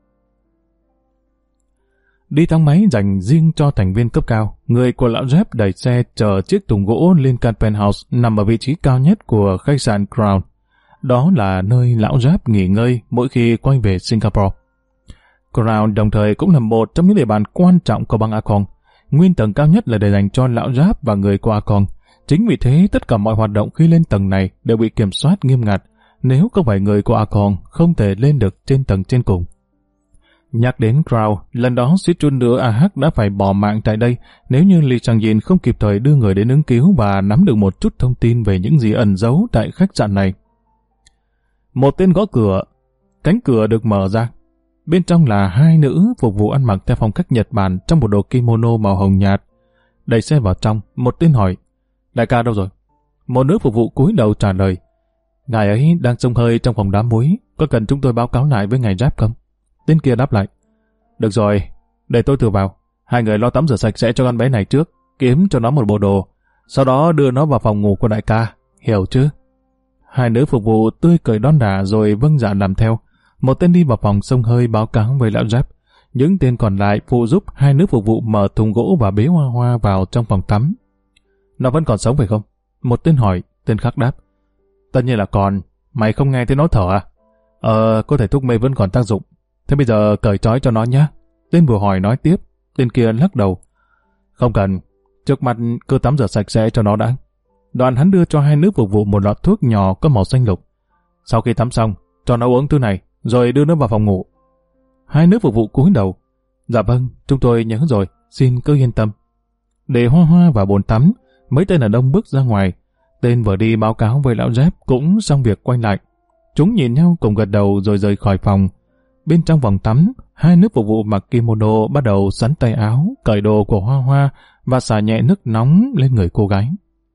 Đi thang máy dành riêng cho thành viên cấp cao, người của lão Jeff đẩy xe chở chiếc thùng gỗ lên căn penthouse nằm ở vị trí cao nhất của khách sạn Crown. Đó là nơi lão Jeff nghỉ ngơi mỗi khi quay về Singapore. Crown đồng thời cũng là một trong những địa bàn quan trọng của bang A Còng. Nguyên tầng cao nhất là để dành cho lão Giáp và người của A Còng. Chính vì thế tất cả mọi hoạt động khi lên tầng này đều bị kiểm soát nghiêm ngặt. Nếu không phải người của A Còng không thể lên được trên tầng trên cùng. Nhắc đến Crown, lần đó suýt chút nữa A Hắc đã phải bỏ mạng tại đây nếu như Lee Chang-jin không kịp thời đưa người đến ứng cứu và nắm được một chút thông tin về những gì ẩn giấu tại khách sạn này. Một tên gõ cửa, cánh cửa được mở ra. Bên trong là hai nữ phục vụ ăn mặc theo phong cách Nhật Bản trong một bộ kimono màu hồng nhạt. Đẩy xe vào trong, một tên hỏi, đại ca đâu rồi? Một nữ phục vụ cúi đầu trả lời, ngài ấy đang xông hơi trong phòng đá muối, có cần chúng tôi báo cáo lại với ngài Giáp không? Tên kia đáp lại, được rồi, để tôi thử vào. Hai người lo tắm rửa sạch sẽ cho con bé này trước, kiếm cho nó một bộ đồ, sau đó đưa nó vào phòng ngủ của đại ca, hiểu chứ? Hai nữ phục vụ tươi cười đon đả rồi vâng dạ làm theo. Một tên đi vào phòng xông hơi báo cáo với lão Giáp. Những tên còn lại phụ giúp hai nữ phục vụ mở thùng gỗ và bế Hoa Hoa vào trong phòng tắm. Nó vẫn còn sống phải không? Một tên hỏi, tên khác đáp. Tất nhiên là còn, mày không nghe thấy nó thở à? Ờ, có thể thuốc mê vẫn còn tác dụng. Thế bây giờ cởi trói cho nó nhé. Tên vừa hỏi nói tiếp, tên kia lắc đầu. Không cần, trước mặt cứ tắm rửa sạch sẽ cho nó đã. Đoạn hắn đưa cho hai nữ phục vụ một lọ thuốc nhỏ có màu xanh lục. Sau khi tắm xong, cho nó uống thứ này, rồi đưa nó vào phòng ngủ. Hai nữ phục vụ cúi đầu. Dạ vâng, chúng tôi nhớ rồi, xin cứ yên tâm. Để Hoa Hoa vào bồn tắm, mấy tên đàn ông bước ra ngoài. Tên vừa đi báo cáo với lão Giáp cũng xong việc quay lại. Chúng nhìn nhau cùng gật đầu rồi rời khỏi phòng. Bên trong phòng tắm, hai nữ phục vụ mặc kimono bắt đầu sắn tay áo, cởi đồ của Hoa Hoa và xả nhẹ nước nóng lên người cô gái.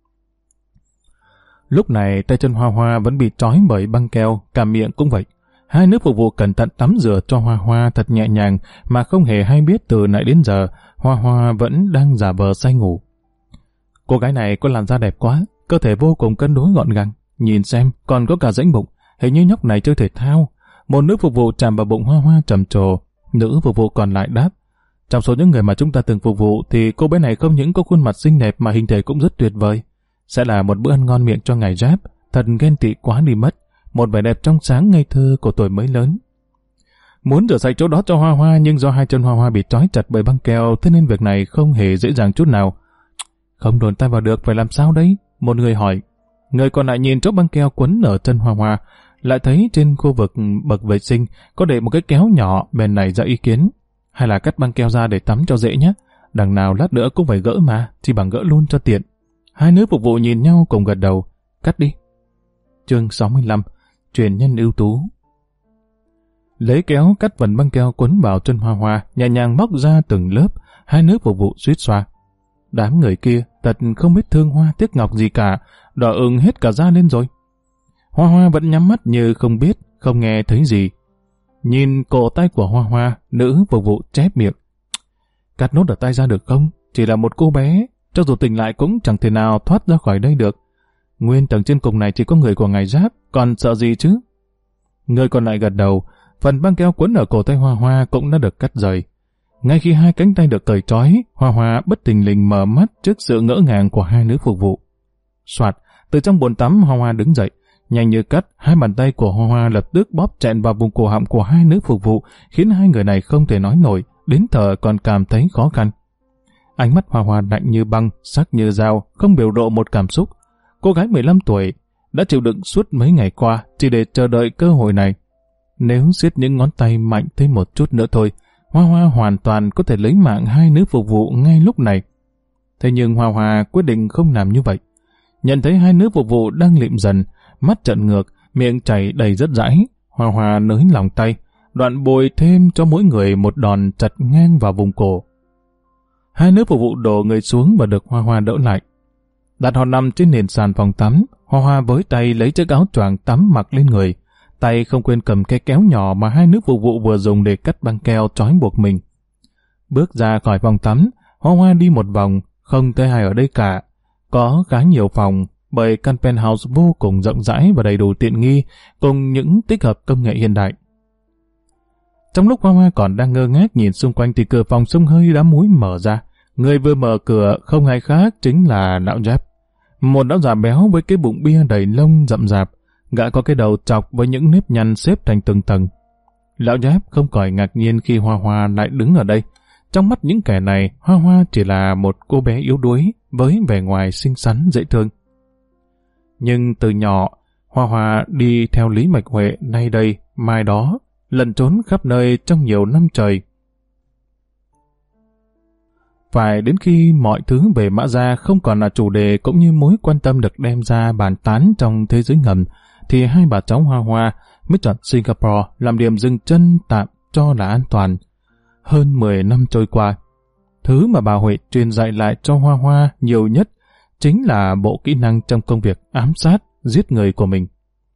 Lúc này tay chân Hoa Hoa vẫn bị trói bởi băng keo, cả miệng cũng vậy. Hai nữ phục vụ cẩn thận tắm rửa cho Hoa Hoa thật nhẹ nhàng mà không hề hay biết từ nãy đến giờ Hoa Hoa vẫn đang giả vờ say ngủ. Cô gái này có làn da đẹp quá, cơ thể vô cùng cân đối gọn gàng. Nhìn xem, còn có cả rãnh bụng, hình như nhóc này chơi thể thao. Một nữ phục vụ chạm vào bụng Hoa Hoa trầm trồ, nữ phục vụ còn lại đáp. Trong số những người mà chúng ta từng phục vụ thì cô bé này không những có khuôn mặt xinh đẹp mà hình thể cũng rất tuyệt vời. Sẽ là một bữa ăn ngon miệng cho ngài Giáp, thật ghen tị quá đi mất. Một vẻ đẹp trong sáng ngây thơ của tuổi mới lớn. Muốn rửa sạch chỗ đó cho Hoa Hoa nhưng do hai chân Hoa Hoa bị trói chặt bởi băng keo, thế nên việc này không hề dễ dàng chút nào. Không đồn tay vào được, phải làm sao đấy? Một người hỏi. Người còn lại nhìn chỗ băng keo quấn ở chân Hoa Hoa, lại thấy trên khu vực bậc vệ sinh có để một cái kéo nhỏ, bèn nảy ra ý kiến. Hay là cắt băng keo ra để tắm cho dễ nhé. Đằng nào lát nữa cũng phải gỡ mà, chỉ bằng gỡ luôn cho tiện. Hai nữ phục vụ nhìn nhau cùng gật đầu. Cắt đi. Chương sáu mươi lăm. Truyền nhân ưu tú. Lấy kéo cắt phần băng keo quấn vào chân Hoa Hoa, nhẹ nhàng móc ra từng lớp. Hai nữ phục vụ suýt xoa. Đám người kia thật không biết thương hoa tiếc ngọc gì cả, đỏ ửng hết cả da lên rồi. Hoa Hoa vẫn nhắm mắt như không biết, không nghe thấy gì. Nhìn cổ tay của Hoa Hoa, nữ phục vụ chép miệng. Cắt nốt ở tay ra được không? Chỉ là một cô bé, cho dù tỉnh lại cũng chẳng thể nào thoát ra khỏi đây được. Nguyên tầng trên cùng này chỉ có người của ngài Giáp, còn sợ gì chứ? Người còn lại gật đầu, phần băng keo quấn ở cổ tay Hoa Hoa cũng đã được cắt rời. Ngay khi hai cánh tay được cởi trói, Hoa Hoa bất thình lình mở mắt trước sự ngỡ ngàng của hai nữ phục vụ. Soạt, từ trong bồn tắm Hoa Hoa đứng dậy, nhanh như cắt, hai bàn tay của Hoa Hoa lập tức bóp chẹn vào vùng cổ họng của hai nữ phục vụ, khiến hai người này không thể nói nổi, đến thở còn cảm thấy khó khăn. Ánh mắt Hoa Hoa lạnh như băng, sắc như dao, không biểu lộ một cảm xúc. Cô gái mười lăm tuổi đã chịu đựng suốt mấy ngày qua chỉ để chờ đợi cơ hội này. Nếu siết những ngón tay mạnh thêm một chút nữa thôi, Hoa Hoa hoàn toàn có thể lấy mạng hai nữ phục vụ ngay lúc này. Thế nhưng Hoa Hoa quyết định không làm như vậy. Nhận thấy hai nữ phục vụ đang lịm dần, mắt trợn ngược, miệng chảy đầy rất dãi, Hoa Hoa nới lòng tay, đoạn bồi thêm cho mỗi người một đòn chặt ngang vào vùng cổ. Hai nữ phục vụ đổ người xuống và được Hoa Hoa đỡ lại. Đặt họ nằm trên nền sàn phòng tắm, Hoa Hoa với tay lấy chiếc áo choàng tắm mặc lên người, tay không quên cầm cái kéo nhỏ mà hai nữ phục vụ vừa dùng để cắt băng keo trói buộc mình. Bước ra khỏi phòng tắm, Hoa Hoa đi một vòng, không thấy ai ở đây cả. Có khá nhiều phòng, bởi căn penthouse vô cùng rộng rãi và đầy đủ tiện nghi, cùng những tích hợp công nghệ hiện đại. Trong lúc Hoa Hoa còn đang ngơ ngác nhìn xung quanh thì cửa phòng xông hơi đá muối mở ra. Người vừa mở cửa không ai khác chính là lão Giáp. Một lão già béo với cái bụng bia đầy lông rậm rạp, gã có cái đầu chọc với những nếp nhăn xếp thành từng tầng. Lão Giáp không khỏi ngạc nhiên khi Hoa Hoa lại đứng ở đây. Trong mắt những kẻ này, Hoa Hoa chỉ là một cô bé yếu đuối với vẻ ngoài xinh xắn dễ thương. Nhưng từ nhỏ, Hoa Hoa đi theo Lý Mạch Huệ nay đây, mai đó, lẩn trốn khắp nơi trong nhiều năm trời. Phải đến khi mọi thứ về Mã Gia không còn là chủ đề cũng như mối quan tâm được đem ra bàn tán trong thế giới ngầm, thì hai bà cháu Hoa Hoa mới chọn Singapore làm điểm dừng chân tạm cho là an toàn. Hơn mười năm trôi qua, thứ mà bà Huệ truyền dạy lại cho Hoa Hoa nhiều nhất chính là bộ kỹ năng trong công việc ám sát, giết người của mình.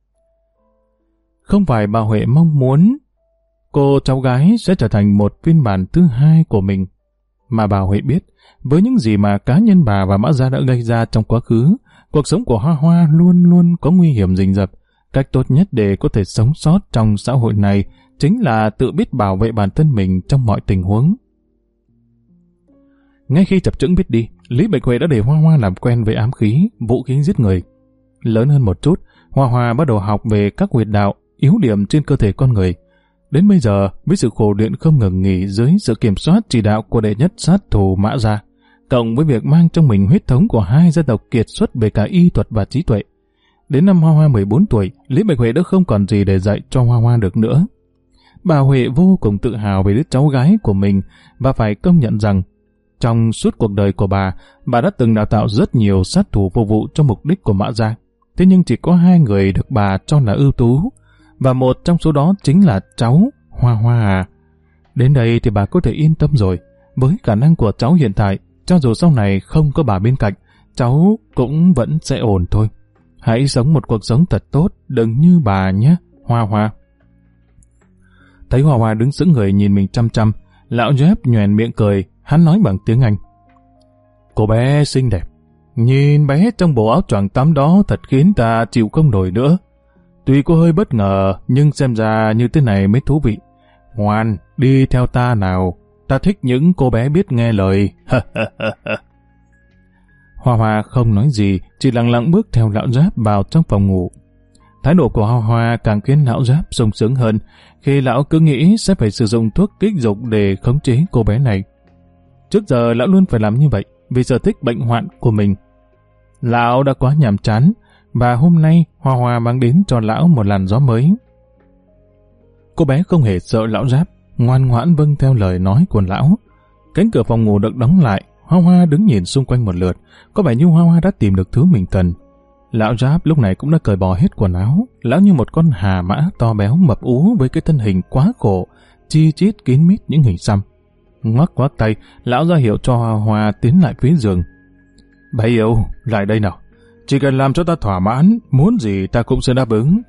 Không phải bà Huệ mong muốn cô cháu gái sẽ trở thành một phiên bản thứ hai của mình, mà bà Huệ biết, với những gì mà cá nhân bà và Mã Gia đã gây ra trong quá khứ, cuộc sống của Hoa Hoa luôn luôn có nguy hiểm rình rập. Cách tốt nhất để có thể sống sót trong xã hội này chính là tự biết bảo vệ bản thân mình trong mọi tình huống. Ngay khi chập chững biết đi, Lý Bạch Huệ đã để Hoa Hoa làm quen với ám khí, vũ khí giết người. Lớn hơn một chút, Hoa Hoa bắt đầu học về các huyệt đạo, yếu điểm trên cơ thể con người. Đến bây giờ, với sự khổ luyện không ngừng nghỉ dưới sự kiểm soát chỉ đạo của đệ nhất sát thủ Mã Gia, cộng với việc mang trong mình huyết thống của hai gia tộc kiệt xuất về cả y thuật và trí tuệ, đến năm Hoa Hoa mười bốn tuổi, Lý Bạch Huệ đã không còn gì để dạy cho Hoa Hoa được nữa. Bà Huệ vô cùng tự hào về đứa cháu gái của mình và phải công nhận rằng trong suốt cuộc đời của bà, bà đã từng đào tạo rất nhiều sát thủ phục vụ cho mục đích của Mã Gia. Thế nhưng chỉ có hai người được bà cho là ưu tú, và một trong số đó chính là cháu Hoa Hoa à. Đến đây thì bà có thể yên tâm rồi. Với khả năng của cháu hiện tại, cho dù sau này không có bà bên cạnh, cháu cũng vẫn sẽ ổn thôi. Hãy sống một cuộc sống thật tốt, đừng như bà nhé, Hoa Hoa. Thấy Hoa Hoa đứng sững người nhìn mình chăm chăm, lão Jeff nhoẻn miệng cười, hắn nói bằng tiếng Anh. Cô bé xinh đẹp, nhìn bé trong bộ áo choàng tắm đó thật khiến ta chịu không nổi nữa. Tuy có hơi bất ngờ, nhưng xem ra như thế này mới thú vị. Ngoan, đi theo ta nào, ta thích những cô bé biết nghe lời. Hoa Hoa không nói gì, chỉ lặng lặng bước theo lão Giáp vào trong phòng ngủ. Thái độ của Hoa Hoa càng khiến lão Giáp sung sướng hơn, khi lão cứ nghĩ sẽ phải sử dụng thuốc kích dục để khống chế cô bé này. Trước giờ lão luôn phải làm như vậy, vì sở thích bệnh hoạn của mình. Lão đã quá nhàm chán, và hôm nay Hoa Hoa mang đến cho lão một làn gió mới. Cô bé không hề sợ lão Giáp, ngoan ngoãn vâng theo lời nói của lão. Cánh cửa phòng ngủ được đóng lại, Hoa Hoa đứng nhìn xung quanh một lượt, có vẻ như Hoa Hoa đã tìm được thứ mình cần. Lão Giáp lúc này cũng đã cởi bỏ hết quần áo, lão như một con hà mã to béo mập ú với cái thân hình quá khổ, chi chít kín mít những hình xăm. Ngoắc ngoắc tay, lão ra hiệu cho Hoa Hoa tiến lại phía giường. Bà yêu, lại đây nào. Chỉ cần làm cho ta thỏa mãn, muốn gì ta cũng sẽ đáp ứng.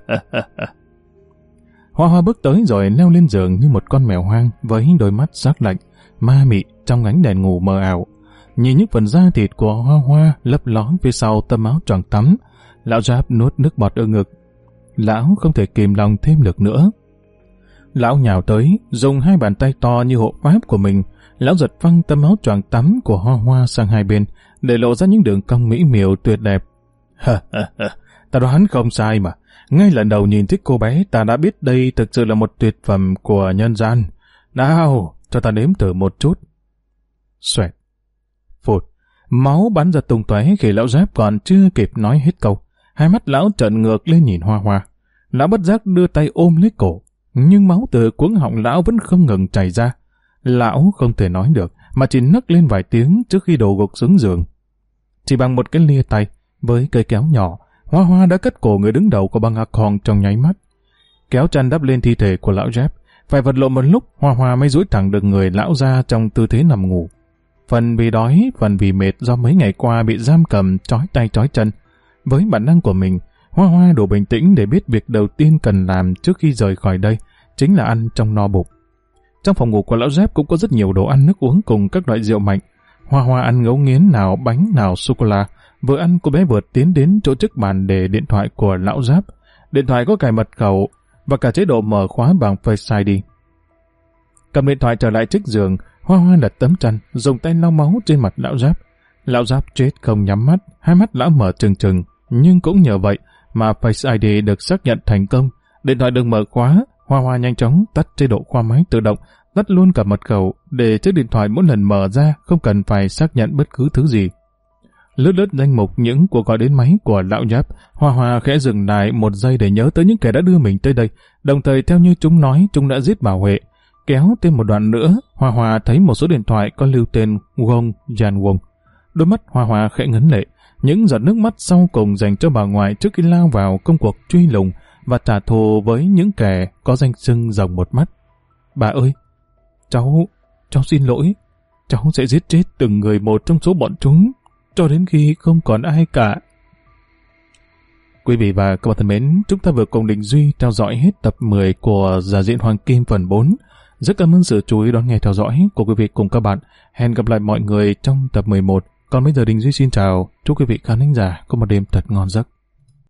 Hoa Hoa bước tới rồi leo lên giường như một con mèo hoang với đôi mắt sắc lạnh, ma mị trong ánh đèn ngủ mờ ảo. Nhìn những phần da thịt của Hoa Hoa lấp ló phía sau tấm áo choàng tắm, lão Giáp nuốt nước bọt ở ngực. Lão không thể kìm lòng thêm được nữa. Lão nhào tới, dùng hai bàn tay to như hộ pháp của mình, lão giật phăng tấm áo choàng tắm của Hoa Hoa sang hai bên, để lộ ra những đường cong mỹ miều tuyệt đẹp. Ta đoán không sai mà. Ngay lần đầu nhìn thấy cô bé, ta đã biết đây thực sự là một tuyệt phẩm của nhân gian. Nào, cho ta nếm thử một chút. Xoẹt. Phụt. Máu bắn ra tung tóe khi lão Giáp còn chưa kịp nói hết câu. Hai mắt lão trợn ngược lên nhìn Hoa Hoa. Lão bất giác đưa tay ôm lấy cổ, nhưng máu từ cuống họng lão vẫn không ngừng chảy ra. Lão không thể nói được, mà chỉ nấc lên vài tiếng trước khi đổ gục xuống giường. Chỉ bằng một cái lia tay, với cây kéo nhỏ, Hoa Hoa đã cắt cổ người đứng đầu của băng Hạc Hòn trong nháy mắt. Kéo chăn đắp lên thi thể của lão Jeff, phải vật lộn một lúc, Hoa Hoa mới duỗi thẳng được người lão ra trong tư thế nằm ngủ. Phần vì đói, phần vì mệt do mấy ngày qua bị giam cầm, trói tay trói chân. Với bản năng của mình, Hoa Hoa đủ bình tĩnh để biết việc đầu tiên cần làm trước khi rời khỏi đây chính là ăn trong no bụng. Trong phòng ngủ của lão Jeff cũng có rất nhiều đồ ăn nước uống cùng các loại rượu mạnh. Hoa Hoa ăn ngấu nghiến nào bánh nào sô-cô-la. Vừa ăn, cô bé vừa tiến đến chỗ trước bàn để điện thoại của lão Giáp. Điện thoại có cài mật khẩu và cả chế độ mở khóa bằng Face ai đi. Cầm điện thoại trở lại trước giường, Hoa Hoa đặt tấm chăn, dùng tay lau máu trên mặt lão Giáp. Lão Giáp chết không nhắm mắt, hai mắt lão mở trừng trừng, nhưng cũng nhờ vậy mà Face ai đi được xác nhận thành công. Điện thoại được mở khóa, Hoa Hoa nhanh chóng tắt chế độ khoa máy tự động, tắt luôn cả mật khẩu để chiếc điện thoại mỗi lần mở ra không cần phải xác nhận bất cứ thứ gì. Lướt lướt danh mục những cuộc gọi đến máy của lão Giáp, Hoa Hoa khẽ dừng lại một giây để nhớ tới những kẻ đã đưa mình tới đây, đồng thời theo như chúng nói chúng đã giết bà Huệ. Kéo thêm một đoạn nữa, Hoa Hoa thấy một số điện thoại có lưu tên Wong Jan Wong. Đôi mắt Hoa Hoa khẽ ngấn lệ, những giọt nước mắt sau cùng dành cho bà ngoại trước khi lao vào công cuộc truy lùng và trả thù với những kẻ có danh xưng rồng một mắt. Bà ơi, cháu, cháu xin lỗi, cháu sẽ giết chết từng người một trong số bọn chúng, cho đến khi không còn ai cả. Quý vị và các bạn thân mến, chúng ta vừa cùng Đình Duy theo dõi hết tập mười của Giả Diện Hoàng Kim phần bốn. Rất cảm ơn sự chú ý đón nghe theo dõi của quý vị cùng các bạn. Hẹn gặp lại mọi người trong tập mười một. Còn bây giờ Đình Duy xin chào, chúc quý vị khán thính giả có một đêm thật ngon giấc.